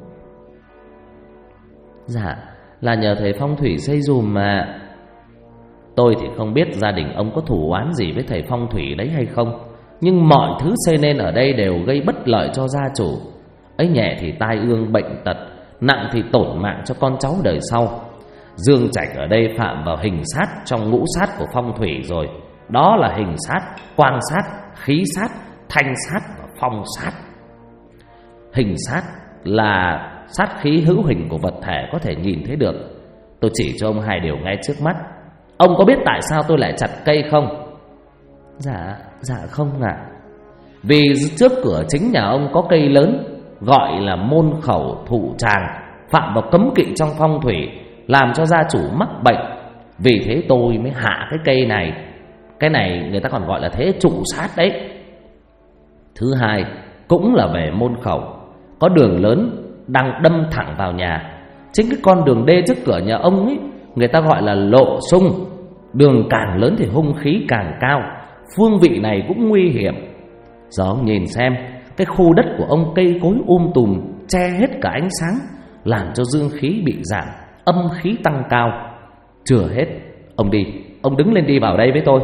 "Dạ, là nhờ thầy phong thủy xây dùm mà." "Tôi thì không biết gia đình ông có thù oán gì với thầy phong thủy đấy hay không, nhưng mọi thứ xây nên ở đây đều gây bất lợi cho gia chủ. Ấy nhẹ thì tai ương bệnh tật, nặng thì tổn mạng cho con cháu đời sau. Dương Trạch ở đây phạm vào hình sát trong ngũ sát của phong thủy rồi. Đó là hình sát, quang sát, khí sát, thanh sát và phong sát. Hình sát là sát khí hữu hình của vật thể có thể nhìn thấy được. Tôi chỉ cho ông hai điều ngay trước mắt. Ông có biết tại sao tôi lại chặt cây không?" Dạ không ạ." "Vì trước cửa chính nhà ông có cây lớn gọi là môn khẩu thụ tràng, phạm vào cấm kỵ trong phong thủy, làm cho gia chủ mắc bệnh. Vì thế tôi mới hạ cái cây này. Cái này người ta còn gọi là thế trụ sát đấy. Thứ hai, cũng là về môn khẩu, có đường lớn đang đâm thẳng vào nhà. Chính cái con đường đê trước cửa nhà ông ấy người ta gọi là lộ sung. Đường càng lớn thì hung khí càng cao, phương vị này cũng nguy hiểm. Giờ ông nhìn xem, cái khu đất của ông cây cối tùm, che hết cả ánh sáng, làm cho dương khí bị giảm, âm khí tăng cao. Chưa hết, ông đi, ông đứng lên đi vào đây với tôi."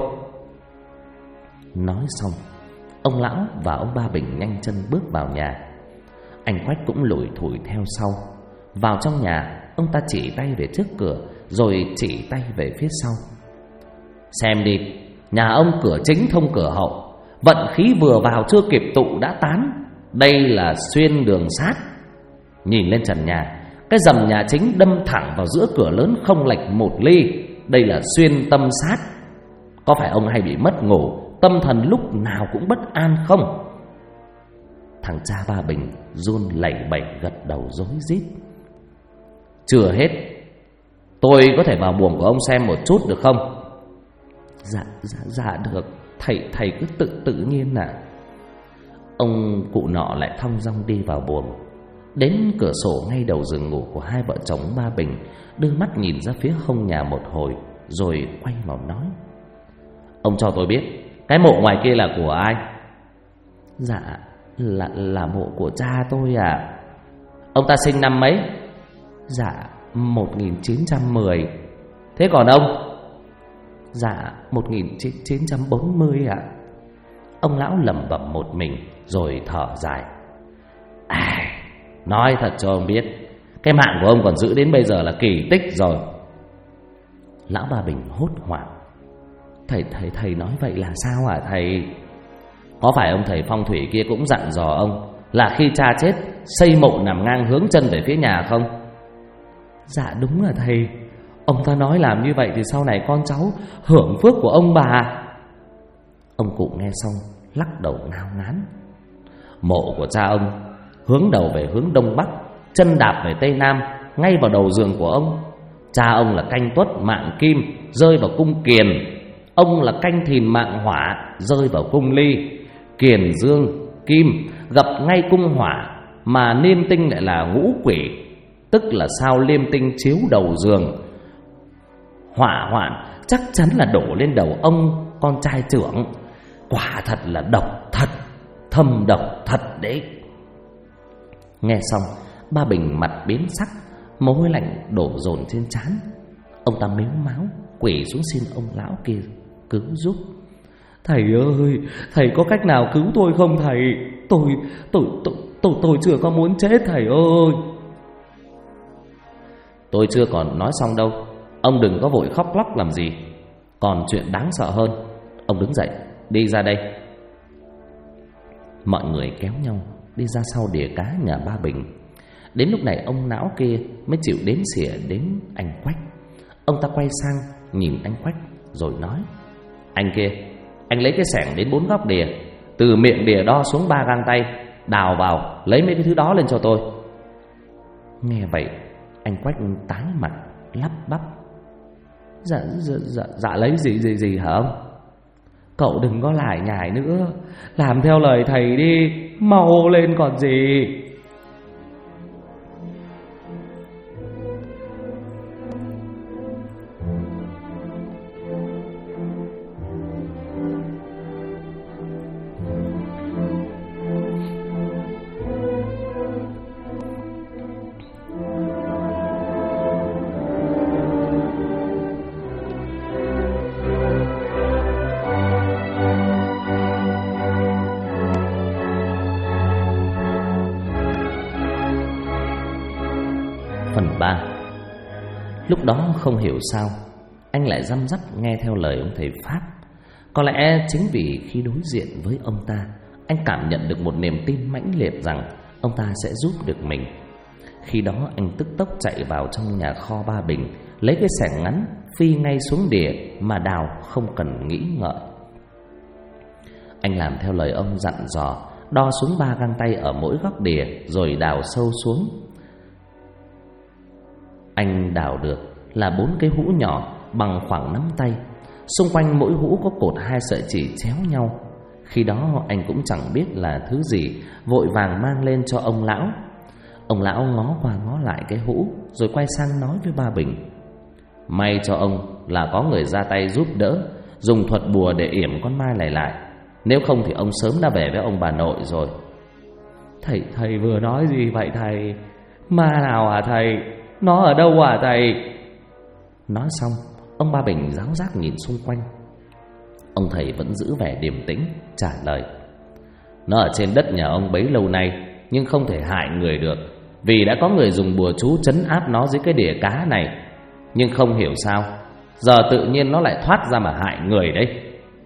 Nói xong, ông lão và ông Ba Bình nhanh chân bước vào nhà. Anh Quách cũng lủi thủi theo sau. Vào trong nhà, ông ta chỉ tay về trước cửa, rồi chỉ tay về phía sau. "Xem đi, nhà ông cửa chính thông cửa hậu, vận khí vừa vào chưa kịp tụ đã tán. Đây là xuyên đường sát. Nhìn lên trần nhà, cái rầm nhà chính đâm thẳng vào giữa cửa lớn không lệch một ly. Đây là xuyên tâm sát. Có phải ông hay bị mất ngủ, tâm thần lúc nào cũng bất an không?" Thằng cha Ba Bình run lẩy bẩy gật đầu rối rít. "Chưa hết, tôi có thể vào buồng của ông xem một chút được không?" Dạ được, thầy cứ tự nhiên ạ." Ông cụ nọ lại thong dong đi vào buồng, đến cửa sổ ngay đầu giường ngủ của hai vợ chồng Ba Bình, đưa mắt nhìn ra phía hông nhà một hồi, rồi quay vào nói: "Ông cho tôi biết, cái mộ ngoài kia là của ai?" "Dạ, là mộ của cha tôi ạ." "Ông ta sinh năm mấy?" "Dạ, 1910. Thế còn ông?" "Dạ, 1940 ạ." Ông lão lẩm bẩm một mình rồi thở dài. Nói thật cho ông biết, cái mạng của ông còn giữ đến bây giờ là kỳ tích rồi." Lão Ba Bình hốt hoảng: Thầy nói vậy là sao hả thầy?" "Có phải ông thầy phong thủy kia cũng dặn dò ông là khi cha chết xây mộ nằm ngang hướng chân về phía nhà không?" "Dạ đúng là thầy. Ông ta nói làm như vậy thì sau này con cháu hưởng phước của ông bà." Ông cụ nghe xong lắc đầu ngao ngán. "Mộ của cha ông hướng đầu về hướng đông bắc, chân đạp về tây nam, ngay vào đầu giường của ông. Cha ông là canh tuất mạng kim, rơi vào cung kiền. Ông là canh thìn mạng hỏa, rơi vào cung ly. Kiền dương kim gặp ngay cung hỏa, mà niên tinh lại là ngũ quỷ, tức là sao liêm tinh chiếu đầu giường. Hỏa hoạn chắc chắn là đổ lên đầu ông con trai trưởng. Quả thật là độc thật, thâm độc thật đấy." Nghe xong, Ba Bình mặt biến sắc, mồ hôi lạnh đổ dồn trên trán. Ông ta mếu máo quỳ xuống xin ông lão kia cứu giúp. "Thầy ơi, thầy có cách nào cứu tôi không thầy? Tôi chưa có muốn chết thầy ơi." "Tôi chưa còn nói xong đâu, ông đừng có vội khóc lóc làm gì. Còn chuyện đáng sợ hơn, Ông đứng dậy, đi ra đây. Mọi người kéo nhau đi ra sau đìa cá nhà ba Bình. Đến lúc này ông lão kia mới chịu đếm xỉa đến anh Quách. Ông ta quay sang nhìn anh Quách rồi nói: Anh kia, anh lấy cái xẻng đến 4 góc đìa, từ miệng đìa đo xuống 3 gang tay, đào vào lấy mấy cái thứ đó lên cho tôi. Nghe vậy anh Quách tái mặt lắp bắp: Dạ lấy gì hả ông? Cậu đừng có lải nhải nữa, làm theo lời thầy đi, mau lên còn gì. Phần 3. Lúc đó không hiểu sao anh lại răm rắp nghe theo lời ông thầy Pháp. Có lẽ chính vì khi đối diện với ông ta, anh cảm nhận được một niềm tin mãnh liệt rằng ông ta sẽ giúp được mình. Khi đó anh tức tốc chạy vào trong nhà kho ba Bình, lấy cái xẻng ngắn phi ngay xuống đìa mà đào không cần nghĩ ngợi. Anh làm theo lời ông dặn dò, đo xuống 3 gang tay ở mỗi góc đìa rồi đào sâu xuống. Anh đào được là 4 cái hũ nhỏ bằng khoảng nắm tay. Xung quanh mỗi hũ có cột 2 sợi chỉ chéo nhau. Khi đó anh cũng chẳng biết là thứ gì, vội vàng mang lên cho ông lão. Ông lão ngó qua ngó lại cái hũ rồi quay sang nói với ba Bình: May cho ông là có người ra tay giúp đỡ, dùng thuật bùa để yểm con ma này lại. Nếu không thì ông sớm đã về với ông bà nội rồi. Thầy vừa nói gì vậy thầy? Ma nào hả thầy? Nó ở đâu hả thầy? Nói xong, ông ba Bình ráo rác nhìn xung quanh. Ông thầy vẫn giữ vẻ điềm tĩnh trả lời: Nó ở trên đất nhà ông bấy lâu nay, nhưng không thể hại người được, vì đã có người dùng bùa chú trấn áp nó dưới cái đỉa cá này. Nhưng không hiểu sao giờ tự nhiên nó lại thoát ra mà hại người đấy.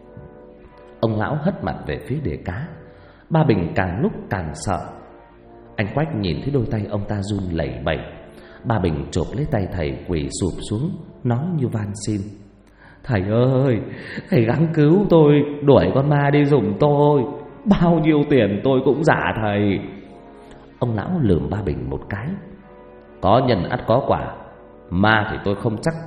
Ông lão hất mặt về phía đỉa cá. Ba Bình càng lúc càng sợ. Anh Quách nhìn thấy đôi tay ông ta run lẩy bẩy. Ba Bình chộp lấy tay thầy, quỳ sụp xuống nói như van xin: Thầy ơi, thầy gắng cứu tôi, đuổi con ma đi giùm tôi. Bao nhiêu tiền tôi cũng giả thầy. Ông lão lườm ba Bình một cái: Có nhân ắt có quả. Ma thì tôi không chắc.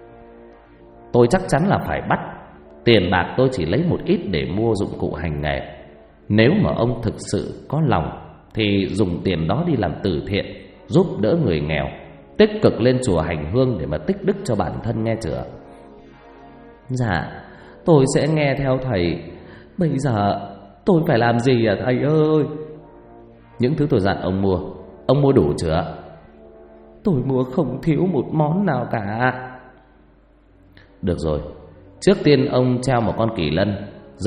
Tôi chắc chắn là phải bắt. Tiền bạc tôi chỉ lấy một ít để mua dụng cụ hành nghề. Nếu mà ông thực sự có lòng thì dùng tiền đó đi làm từ thiện, giúp đỡ người nghèo, tích cực lên chùa hành hương để mà tích đức cho bản thân, nghe chưa? Dạ, tôi sẽ nghe theo thầy. Bây giờ tôi phải làm gì à thầy ơi? Những thứ tôi dặn ông mua đủ chưa? Tôi mua không thiếu một món nào cả. Được rồi, trước tiên ông treo một con kỳ lân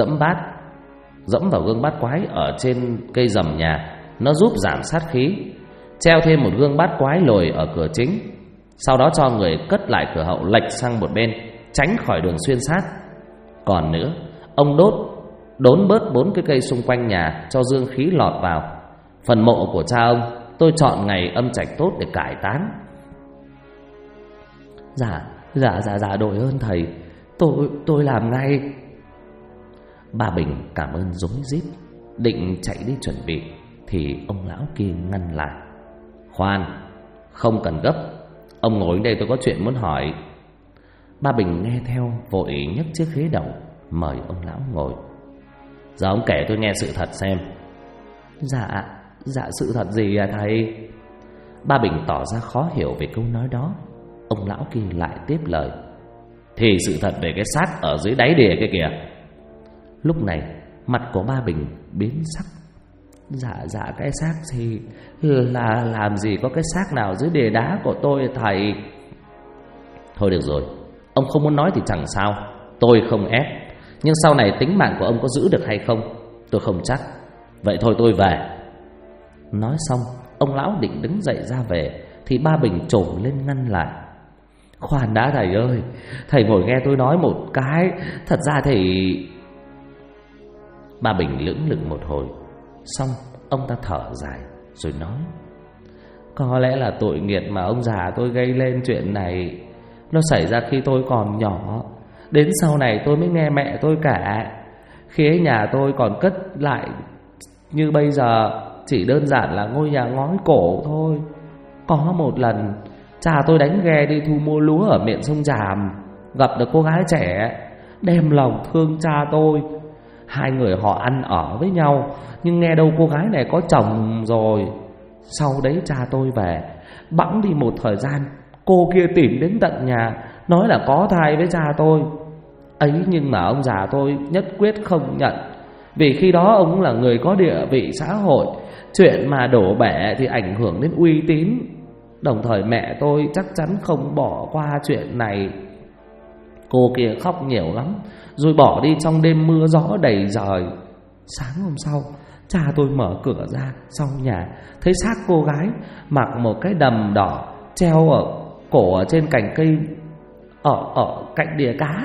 dẫm vào gương bát quái ở trên cây rầm nhà, nó giúp giảm sát khí. Treo thêm một gương bát quái lồi ở cửa chính. Sau đó cho người cất lại cửa hậu lệch sang một bên, tránh khỏi đường xuyên sát. Còn nữa, ông đốn bớt 4 cái cây xung quanh nhà cho dương khí lọt vào. Phần mộ của cha ông tôi chọn ngày âm trạch tốt để cải táng. Dạ đội ơn thầy, tôi làm ngay. Bà Bình cảm ơn rối rít, định chạy đi chuẩn bị thì ông lão kia ngăn lại: Khoan, không cần gấp, ông ngồi đây tôi có chuyện muốn hỏi. Ba Bình nghe theo, vội nhấc chiếc ghế đầu mời ông lão ngồi. Giờ ông kể tôi nghe sự thật xem. Dạ sự thật gì à thầy? Ba Bình tỏ ra khó hiểu về câu nói đó. Ông lão kia lại tiếp lời: Thì sự thật về cái xác ở dưới đáy đìa kia kìa. Lúc này mặt của ba Bình biến sắc. Dạ cái xác thì là làm gì có cái xác nào dưới đìa đá của tôi thầy? Thôi được rồi, ông không muốn nói thì chẳng sao, tôi không ép. Nhưng sau này tính mạng của ông có giữ được hay không tôi không chắc. Vậy thôi tôi về. Nói xong, ông lão định đứng dậy ra về thì ba Bình trồm lên ngăn lại: Khoan đã thầy ơi, thầy ngồi nghe tôi nói một cái. Thật ra thì Ba Bình lưỡng lự một hồi, xong ông ta thở dài rồi nói: có lẽ là tội nghiệp mà ông già tôi gây lên chuyện này. Nó xảy ra khi tôi còn nhỏ, đến sau này tôi mới nghe mẹ tôi kể. Khi ấy nhà tôi còn cất lại như bây giờ, chỉ đơn giản là ngôi nhà ngói cổ thôi. Có một lần cha tôi đánh ghe đi thu mua lúa ở miệng sông Tràm, gặp được cô gái trẻ, đem lòng thương cha tôi. Hai người họ ăn ở với nhau, nhưng nghe đâu cô gái này có chồng rồi. Sau đấy cha tôi về, bẵng đi một thời gian, cô kia tìm đến tận nhà, nói là có thai với cha tôi. Ấy nhưng mà ông già tôi nhất quyết không nhận, vì khi đó ông là người có địa vị xã hội, chuyện mà đổ bể thì ảnh hưởng đến uy tín. Đồng thời mẹ tôi chắc chắn không bỏ qua chuyện này. Cô kia khóc nhiều lắm, rồi bỏ đi trong đêm mưa gió đầy trời. Sáng hôm sau, cha tôi mở cửa ra sau nhà, thấy xác cô gái mặc một cái đầm đỏ treo ở cổ ở trên cành cây ở cạnh đìa cá.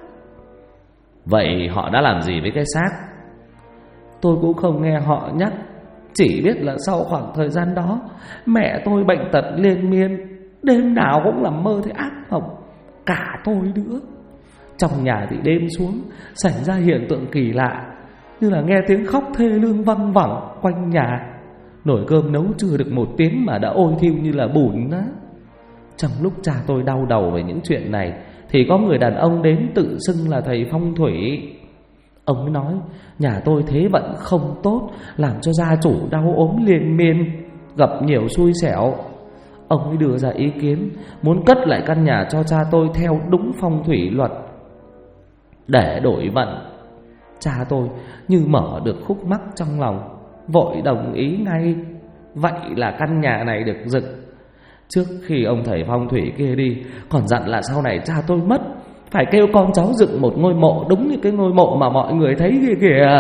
Vậy họ đã làm gì với cái xác? Tôi cũng không nghe họ nhắc, chỉ biết là sau khoảng thời gian đó mẹ tôi bệnh tật liên miên, đêm nào cũng nằm mơ thấy ác mộng. Cả tôi nữa. Trong nhà thì đêm xuống xảy ra hiện tượng kỳ lạ, như là nghe tiếng khóc thê lương văng vẳng quanh nhà. Nồi cơm nấu chưa được một tiếng mà đã ôi thiêu như là bùn á. Trong lúc cha tôi đau đầu về những chuyện này, thì có người đàn ông đến tự xưng là thầy phong thủy. Ông ấy nói nhà tôi thế vận không tốt, làm cho gia chủ đau ốm liên miên, gặp nhiều xui xẻo. Ông ấy đưa ra ý kiến muốn cất lại căn nhà cho cha tôi theo đúng phong thủy luật để đổi vận. Cha tôi như mở được khúc mắc trong lòng, vội đồng ý ngay. Vậy là căn nhà này được dựng. Trước khi ông thầy phong thủy kia đi, còn dặn là sau này cha tôi mất, phải kêu con cháu dựng một ngôi mộ đúng như cái ngôi mộ mà mọi người thấy kia kìa.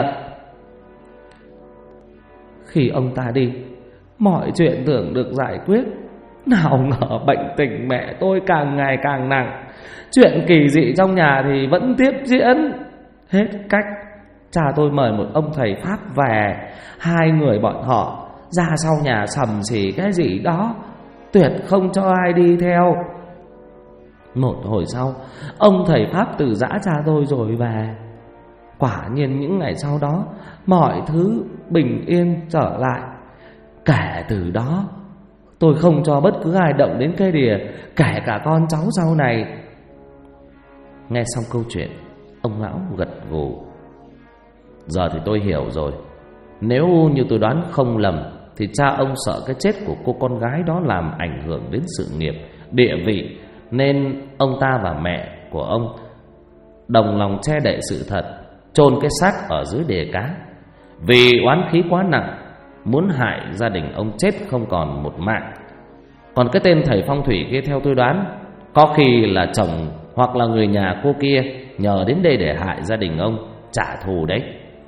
Khi ông ta đi, mọi chuyện tưởng được giải quyết, nào ngờ bệnh tình mẹ tôi càng ngày càng nặng. Chuyện kỳ dị trong nhà thì vẫn tiếp diễn. Hết cách, cha tôi mời một ông thầy Pháp về. Hai người bọn họ ra sau nhà sầm xì cái gì đó, tuyệt không cho ai đi theo. Một hồi sau, ông thầy Pháp từ giã cha tôi rồi về. Quả nhiên những ngày sau đó, mọi thứ bình yên trở lại. Kể từ đó, tôi không cho bất cứ ai động đến cây đìa, kể cả con cháu sau này. Nghe xong câu chuyện, ông lão gật gù. Giờ thì tôi hiểu rồi. Nếu như tôi đoán không lầm, thì cha ông sợ cái chết của cô con gái đó làm ảnh hưởng đến sự nghiệp, địa vị, nên ông ta và mẹ của ông đồng lòng che đậy sự thật, chôn cái xác ở dưới đìa cá. Vì oán khí quá nặng, muốn hại gia đình ông chết không còn một mạng. Còn cái tên thầy phong thủy kia theo tôi đoán, có khi là chồng hoặc là người nhà cô kia nhờ đến đây để hại gia đình ông, trả thù đấy.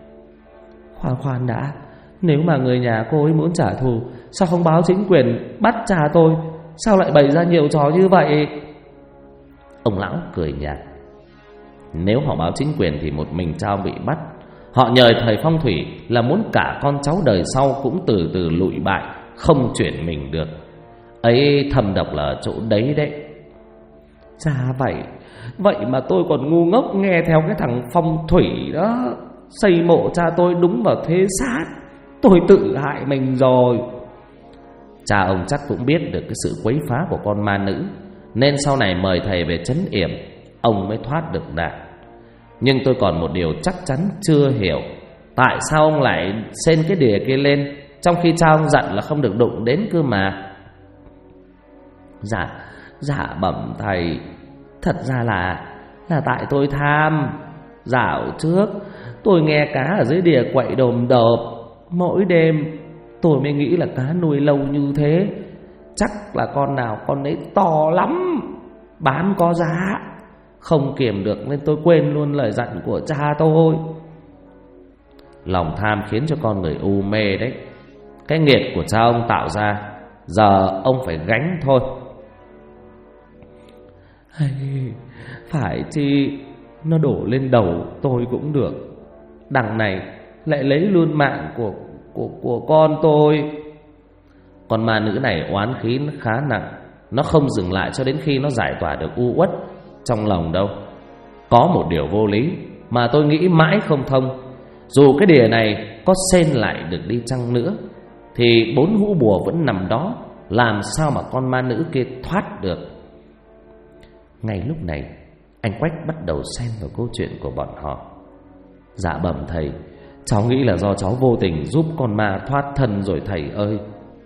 Khoan đã, nếu mà người nhà cô ấy muốn trả thù, sao không báo chính quyền bắt cha tôi? Sao lại bày ra nhiều trò như vậy? Ông lão cười nhạt. Nếu họ báo chính quyền thì một mình cha ông bị bắt. Họ nhờ thầy phong thủy là muốn cả con cháu đời sau cũng từ từ lụi bại, không chuyển mình được. Ấy thâm độc là ở chỗ đấy đấy. Dạ vậy mà tôi còn ngu ngốc nghe theo cái thằng phong thủy đó, xây mộ cha tôi đúng vào thế sát. Tôi tự hại mình rồi. Cha ông chắc cũng biết được cái sự quấy phá của con ma nữ, nên sau này mời thầy về trấn yểm, ông mới thoát được nạn. Nhưng tôi còn một điều chắc chắn chưa hiểu, tại sao ông lại xên cái đìa kia lên, trong khi cha ông dặn là không được đụng đến cơ mà. Dạ bẩm thầy, thật ra là tại tôi tham. Dạo trước tôi nghe cá ở dưới đìa quậy đồm độp, mỗi đêm tôi mới nghĩ là cá nuôi lâu như thế, chắc là con nào con ấy to lắm, bán có giá. Không kiềm được nên tôi quên luôn lời dặn của cha tôi. Lòng tham khiến cho con người u mê đấy. Cái nghiệp của cha ông tạo ra, giờ ông phải gánh thôi. Phải chi nó đổ lên đầu tôi cũng được. Đằng này lại lấy luôn mạng của con tôi. Con ma nữ này oán khí khá nặng, nó không dừng lại cho đến khi nó giải tỏa được u uất trong lòng đâu. Có một điều vô lý mà tôi nghĩ mãi không thông. Dù cái đìa này có xên lại được đi chăng nữa thì 4 hũ bùa vẫn nằm đó, làm sao mà con ma nữ kia thoát được? Ngay lúc này, anh Quách bắt đầu xen vào câu chuyện của bọn họ. Dạ bẩm thầy, cháu nghĩ là do cháu vô tình giúp con ma thoát thân rồi thầy ơi.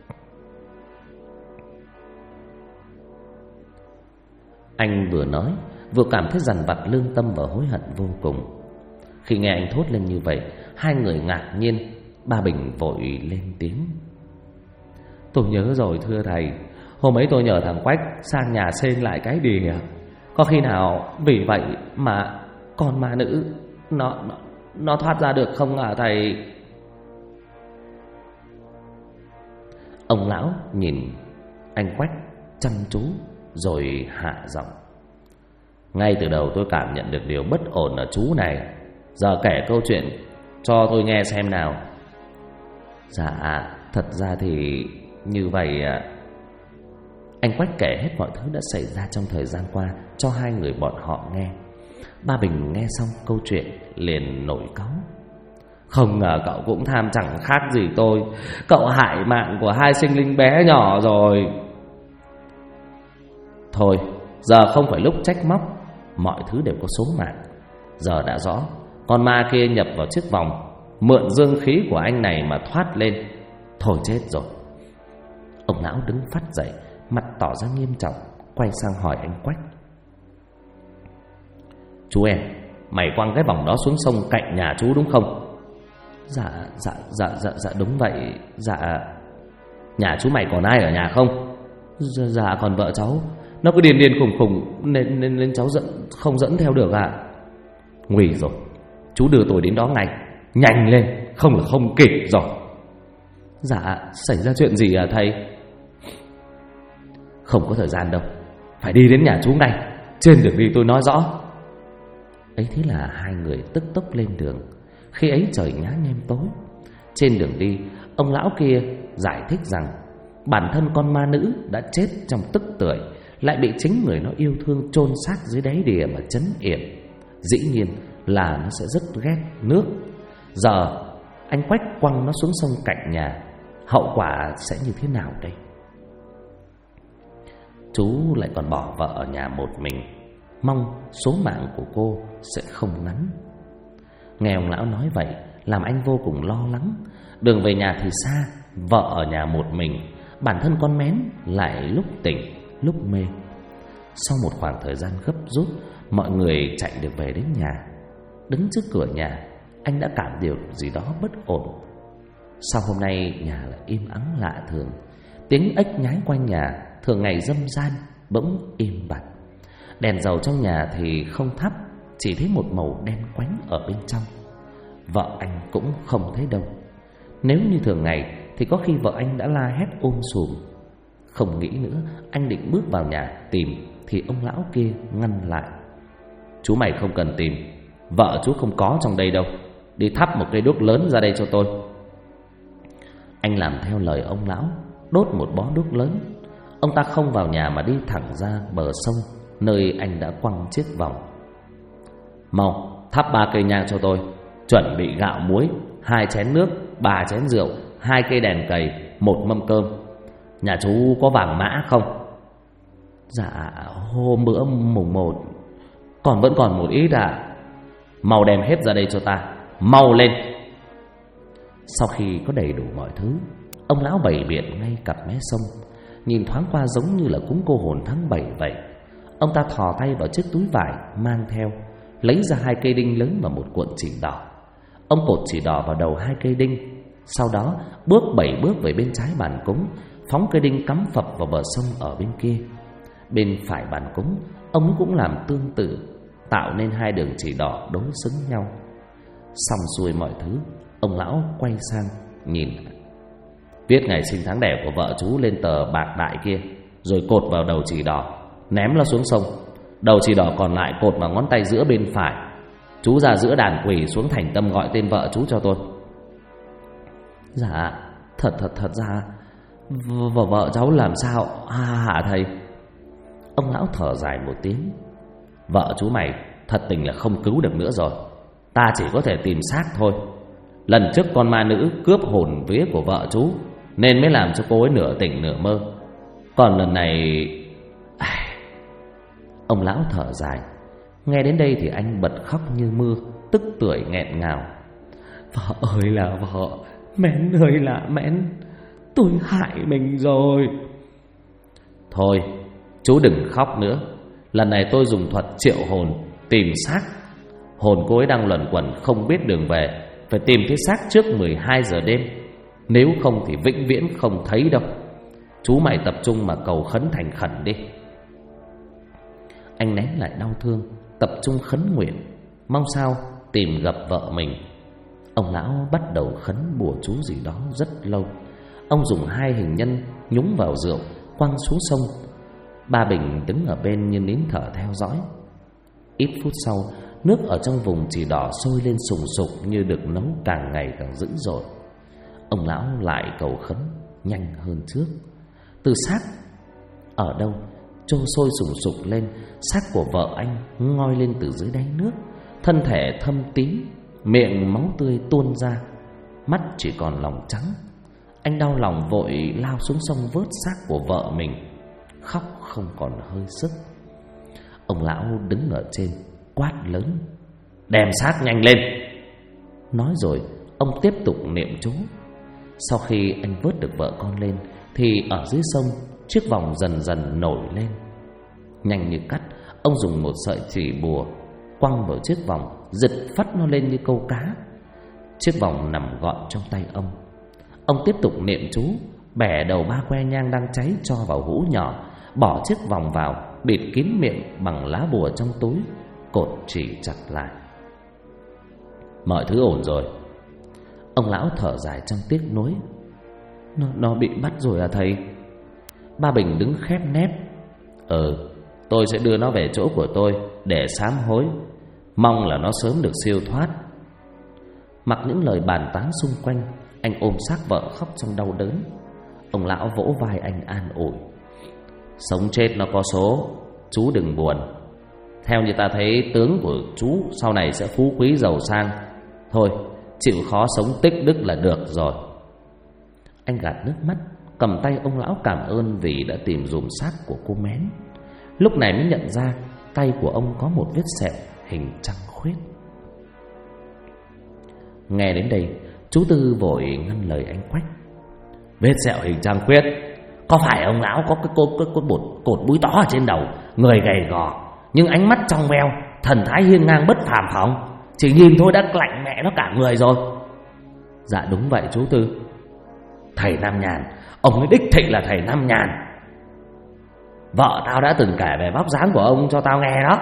Anh vừa nói vừa cảm thấy dằn vặt lương tâm và hối hận vô cùng. Khi nghe anh thốt lên như vậy, hai người ngạc nhiên. Ba Bình vội lên tiếng. Tôi nhớ rồi thưa thầy, hôm ấy tôi nhờ thằng Quách sang nhà xên lại cái đìa. Có khi nào vì vậy mà con ma nữ nó thoát ra được không hả thầy? Ông lão nhìn anh Quách chăm chú rồi hạ giọng. Ngay từ đầu tôi cảm nhận được điều bất ổn ở chú này. Giờ kể câu chuyện cho tôi nghe xem nào. Dạ, thật ra thì như vậy ạ. Anh Quách kể hết mọi thứ đã xảy ra trong thời gian qua cho hai người bọn họ nghe. Ba Bình nghe xong câu chuyện liền nổi cáu. Không ngờ cậu cũng tham chẳng khác gì tôi. Cậu hại mạng của hai sinh linh bé nhỏ rồi. Thôi, giờ không phải lúc trách móc. Mọi thứ đều có số mạng. Giờ đã rõ, con ma kia nhập vào chiếc vòng, mượn dương khí của anh này mà thoát lên. Thôi chết rồi. Ông lão đứng phắt dậy, mặt tỏ ra nghiêm trọng, quay sang hỏi anh Quách. Chú em, mày quăng cái vòng đó xuống sông cạnh nhà chú đúng không? Dạ đúng vậy. Dạ. Nhà chú mày còn ai ở nhà không? Dạ còn vợ cháu. Nó cứ điên khùng khùng nên cháu không dẫn theo được ạ. Nguy rồi, chú đưa tôi đến đó ngay. Nhanh lên, không là không kịp rồi. Dạ, xảy ra chuyện gì à thầy? Không có thời gian đâu, phải đi đến nhà chú ngay. Trên đường đi tôi nói rõ. Ấy thế là hai người tức tốc lên đường. Khi ấy trời nhá nhem tối. Trên đường đi, ông lão kia giải thích rằng bản thân con ma nữ đã chết trong tức tưởi, lại bị chính người nó yêu thương chôn xác dưới đáy đìa mà trấn yểm. Dĩ nhiên là nó sẽ rất ghét nước. Giờ anh Quách quăng nó xuống sông cạnh nhà, hậu quả sẽ như thế nào đây? Chú lại còn bỏ vợ ở nhà một mình, mong số mạng của cô sẽ không ngắn. Nghe ông lão nói vậy làm anh vô cùng lo lắng. Đường về nhà thì xa, vợ ở nhà một mình, bản thân con Mén lại lúc tỉnh lúc mê. Sau một khoảng thời gian gấp rút, mọi người chạy được về đến nhà. Đứng trước cửa nhà, anh đã cảm điều gì đó bất ổn. Sao hôm nay nhà lại im ắng lạ thường? Tiếng ếch nhái quanh nhà thường ngày râm ran bỗng im bặt. Đèn dầu trong nhà thì không thắp, chỉ thấy một màu đen quánh ở bên trong. Vợ anh cũng không thấy đâu. Nếu như thường ngày thì có khi vợ anh đã la hét sùm. Không nghĩ nữa, anh định bước vào nhà tìm thì ông lão kia ngăn lại. Chú mày không cần tìm, vợ chú không có trong đây đâu. Đi thắp một cây đuốc lớn ra đây cho tôi. Anh làm theo lời ông lão, đốt một bó đuốc lớn. Ông ta không vào nhà mà đi thẳng ra bờ sông, nơi anh đã quăng chiếc vòng. Mau thắp 3 cây nhang cho tôi. Chuẩn bị gạo muối, 2 chén nước, 3 chén rượu, 2 cây đèn cầy, 1 mâm cơm. Nhà chú có vàng mã không? Dạ hôm bữa mùng 1 vẫn còn một ít ạ. Mau đem hết ra đây cho ta, mau lên. Sau khi có đầy đủ mọi thứ, ông lão bày biện ngay cặp mé sông. Nhìn thoáng qua giống như là cúng cô hồn tháng 7 vậy. Ông ta thò tay vào chiếc túi vải mang theo, lấy ra 2 cây đinh lớn và một cuộn chỉ đỏ. Ông cột chỉ đỏ vào đầu 2 cây đinh, sau đó bước 7 bước về bên trái bàn cúng, phóng cây đinh cắm phập vào bờ sông ở bên kia. Bên phải bàn cúng, ông cũng làm tương tự, tạo nên 2 đường chỉ đỏ đối xứng nhau. Xong xuôi mọi thứ, ông lão quay sang nhìn, viết ngày sinh tháng đẻ của vợ chú lên tờ bạc đại kia, rồi cột vào đầu chỉ đỏ, ném nó xuống sông. Đầu chỉ đỏ còn lại cột vào ngón tay giữa bên phải. Chú ra giữa đàn quỳ xuống thành tâm gọi tên vợ chú cho tôi. Dạ, thật ra vợ cháu làm sao hả thầy? Ông lão thở dài một tiếng. Vợ chú mày thật tình là không cứu được nữa rồi. Ta chỉ có thể tìm xác thôi. Lần trước con ma nữ cướp hồn vía của vợ chú, nên mới làm cho cô ấy nửa tỉnh nửa mơ. Còn lần này... Ông lão thở dài. Nghe đến đây thì anh bật khóc như mưa, tức tưởi nghẹn ngào. Vợ ơi là vợ, Mén ơi là Mén, tôi hại mình rồi. Thôi, chú đừng khóc nữa. Lần này tôi dùng thuật triệu hồn tìm xác. Hồn cô ấy đang luẩn quẩn không biết đường về, phải tìm thấy xác trước 12 giờ đêm. Nếu không thì vĩnh viễn không thấy đâu. Chú mày tập trung mà cầu khấn thành khẩn đi. Anh nén lại đau thương, tập trung khấn nguyện, mong sao tìm gặp vợ mình. Ông lão bắt đầu khấn bùa chú gì đó rất lâu. Ông dùng 2 hình nhân nhúng vào rượu quăng xuống sông. Ba Bình đứng ở bên như nín thở theo dõi. Ít phút sau, nước ở trong vùng chỉ đỏ sôi lên sùng sục như được nấu càng ngày càng dữ dội. Ông lão lại cầu khấn nhanh hơn trước. Từ xác ở đâu trôi sôi sùng sục lên, xác của vợ anh ngoi lên từ dưới đáy nước, thân thể thâm tím, miệng máu tươi tuôn ra, mắt chỉ còn lòng trắng. Anh đau lòng vội lao xuống sông vớt xác của vợ mình, khóc không còn hơi sức. Ông lão đứng ở trên quát lớn: đem xác nhanh lên. Nói rồi ông tiếp tục niệm chú. Sau khi anh vớt được vợ con lên thì ở dưới sông, chiếc vòng dần dần nổi lên. Nhanh như cắt, ông dùng một sợi chỉ bùa quăng vào chiếc vòng, giật phát nó lên như câu cá. Chiếc vòng nằm gọn trong tay ông. Ông tiếp tục niệm chú, bẻ đầu 3 que nhang đang cháy cho vào hũ nhỏ, bỏ chiếc vòng vào, bịt kín miệng bằng lá bùa trong túi, cột chỉ chặt lại. Mọi thứ ổn rồi. Ông lão thở dài trong tiếc nuối. Nó bị bắt rồi à thầy? Ba Bình đứng khép nép. Tôi sẽ đưa nó về chỗ của tôi để sám hối, mong là nó sớm được siêu thoát. Mặc những lời bàn tán xung quanh, anh ôm xác vợ khóc trong đau đớn. Ông lão vỗ vai anh an ủi: sống chết nó có số, chú đừng buồn. Theo như ta thấy tướng của chú sau này sẽ phú quý giàu sang. Thôi, chịu khó sống tích đức là được rồi. Anh gạt nước mắt, cầm tay ông lão cảm ơn vì đã tìm dùm xác của cô Mén. Lúc này mới nhận ra tay của ông có một vết sẹo hình trăng khuyết. Nghe đến đây, chú Tư vội ngăn lời anh Quách: vết sẹo hình trăng khuyết, có phải ông lão có cái cột búi to ở trên đầu, người gầy gò nhưng ánh mắt trong veo, thần thái hiên ngang bất phàm không? Chỉ nhìn thôi đã lạnh mẹ nó cả người rồi. Dạ đúng vậy chú Tư. Thầy Nam Nhàn, ông ấy đích thị là thầy Nam Nhàn. Vợ tao đã từng kể về vóc dáng của ông cho tao nghe đó.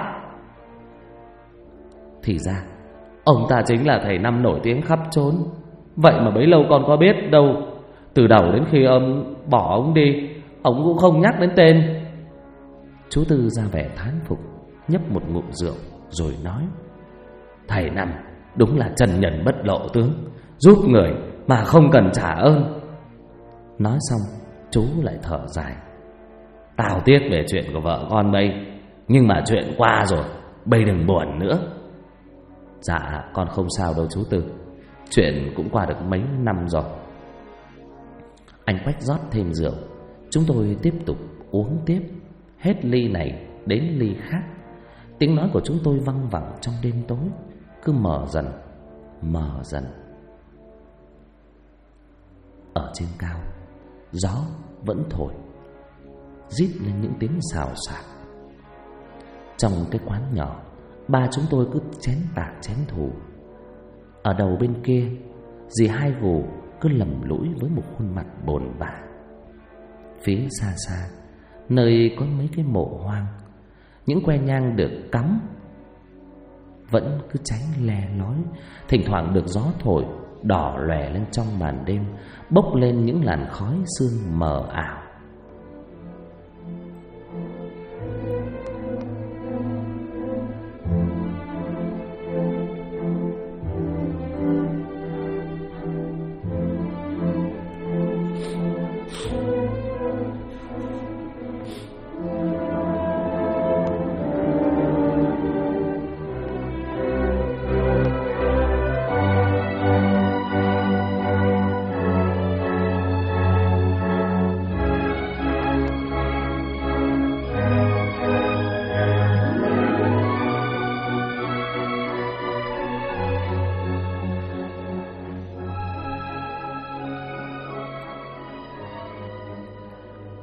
Thì ra ông ta chính là thầy Năm nổi tiếng khắp chốn. Vậy mà bấy lâu con có biết đâu. Từ đầu đến khi ông bỏ ông đi, ông cũng không nhắc đến tên. Chú Tư ra vẻ thán phục, nhấp một ngụm rượu rồi nói: thầy Năm đúng là trần nhân bất lộ tướng, giúp người mà không cần trả ơn. Nói xong chú lại thở dài: tao tiếc về chuyện của vợ con bây, nhưng mà chuyện qua rồi, bây đừng buồn nữa. Dạ con không sao đâu chú Tư, chuyện cũng qua được mấy năm rồi. Anh Quách rót thêm rượu. Chúng tôi tiếp tục uống tiếp, hết ly này đến ly khác. Tiếng nói của chúng tôi văng vẳng trong đêm tối, cứ mờ dần. Ở trên cao, gió vẫn thổi, rít lên những tiếng xào xạc. Trong cái quán nhỏ, ba chúng tôi cứ chén tạc chén thủ. Ở đầu bên kia, dì Hai Gù cứ lầm lũi với một khuôn mặt bồn bã. Phía xa xa, nơi có mấy cái mộ hoang, những que nhang được cắm vẫn cứ cháy le lói, thỉnh thoảng được gió thổi đỏ lòe lên trong màn đêm, bốc lên những làn khói sương mờ ảo.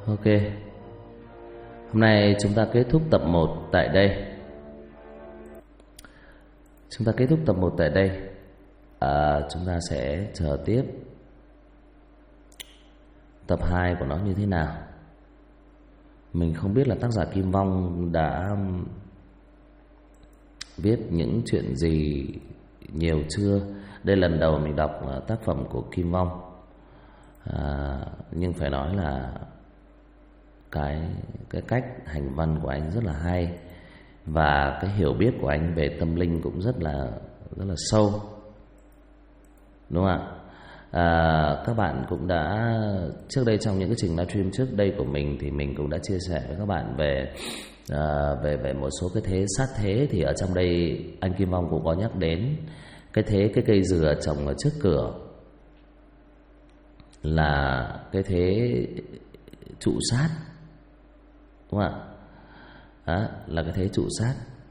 Ok, hôm nay chúng ta kết thúc tập 1 tại đây. Chúng ta sẽ chờ tiếp tập 2 của nó như thế nào. Mình không biết là tác giả Kim Vong đã viết những chuyện gì nhiều chưa. Đây lần đầu mình đọc tác phẩm của Kim Vong, nhưng phải nói là cái cách hành văn của anh rất là hay, và cái hiểu biết của anh về tâm linh cũng rất là sâu, đúng không ạ? Các bạn cũng đã trước đây trong những cái trình livestream trước đây của mình thì mình cũng đã chia sẻ với các bạn về một số cái thế sát thế. Thì ở trong đây anh Kim Vong cũng có nhắc đến cái cây dừa trồng ở trước cửa là cái thế trụ sát, đúng không ạ? Là cái thế trụ sát.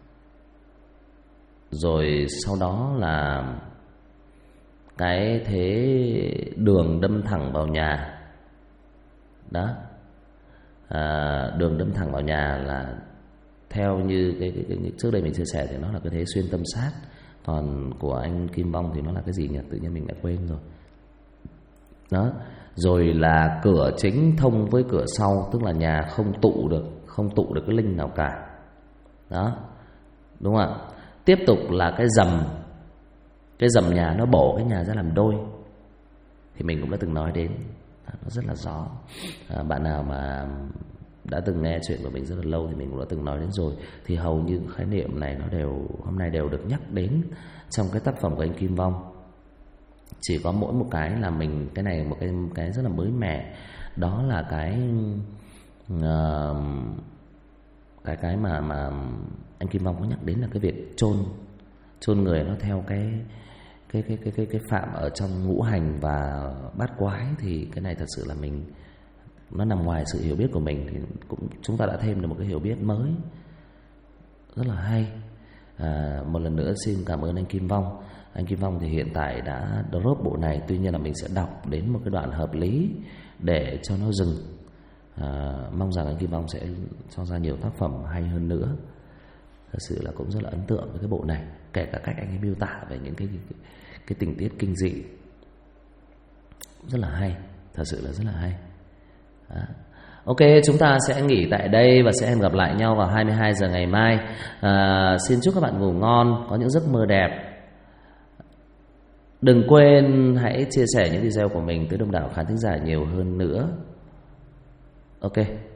Rồi sau đó là cái thế đường đâm thẳng vào nhà. Đó, đường đâm thẳng vào nhà là theo như cái trước đây mình chia sẻ thì nó là cái thế xuyên tâm sát. Còn của anh Kim Vong thì nó là cái gì nhỉ? Tự nhiên mình đã quên rồi. Đó, rồi là cửa chính thông với cửa sau, tức là nhà không tụ được cái linh nào cả. Đó, đúng không ạ? Tiếp tục là cái rầm nhà nó bổ cái nhà ra làm đôi, thì mình cũng đã từng nói đến, nó rất là rõ. Bạn nào mà đã từng nghe chuyện của mình rất là lâu thì mình cũng đã từng nói đến rồi. Thì hầu như khái niệm này nó hôm nay đều được nhắc đến trong cái tác phẩm của anh Kim Vong. Chỉ có mỗi một cái là mình, cái này một cái rất là mới mẻ, đó là cái mà anh Kim Vong có nhắc đến là cái việc chôn người nó theo cái phạm ở trong ngũ hành và bát quái. Thì cái này thật sự là nó nằm ngoài sự hiểu biết của mình, thì chúng ta đã thêm được một cái hiểu biết mới rất là hay. Một lần nữa xin cảm ơn anh Kim Vong. Anh Kim Vong thì hiện tại đã drop bộ này, tuy nhiên là mình sẽ đọc đến một cái đoạn hợp lý để cho nó dừng. Mong rằng anh Kim Vong sẽ cho ra nhiều tác phẩm hay hơn nữa. Thật sự là cũng rất là ấn tượng với cái bộ này, kể cả cách anh ấy miêu tả về những cái tình tiết kinh dị rất là hay, thật sự là rất là hay. Ok, chúng ta sẽ nghỉ tại đây và sẽ gặp lại nhau vào 22 giờ ngày mai. Xin chúc các bạn ngủ ngon, có những giấc mơ đẹp. Đừng quên hãy chia sẻ những video của mình tới đông đảo khán thính giả nhiều hơn nữa. Ok.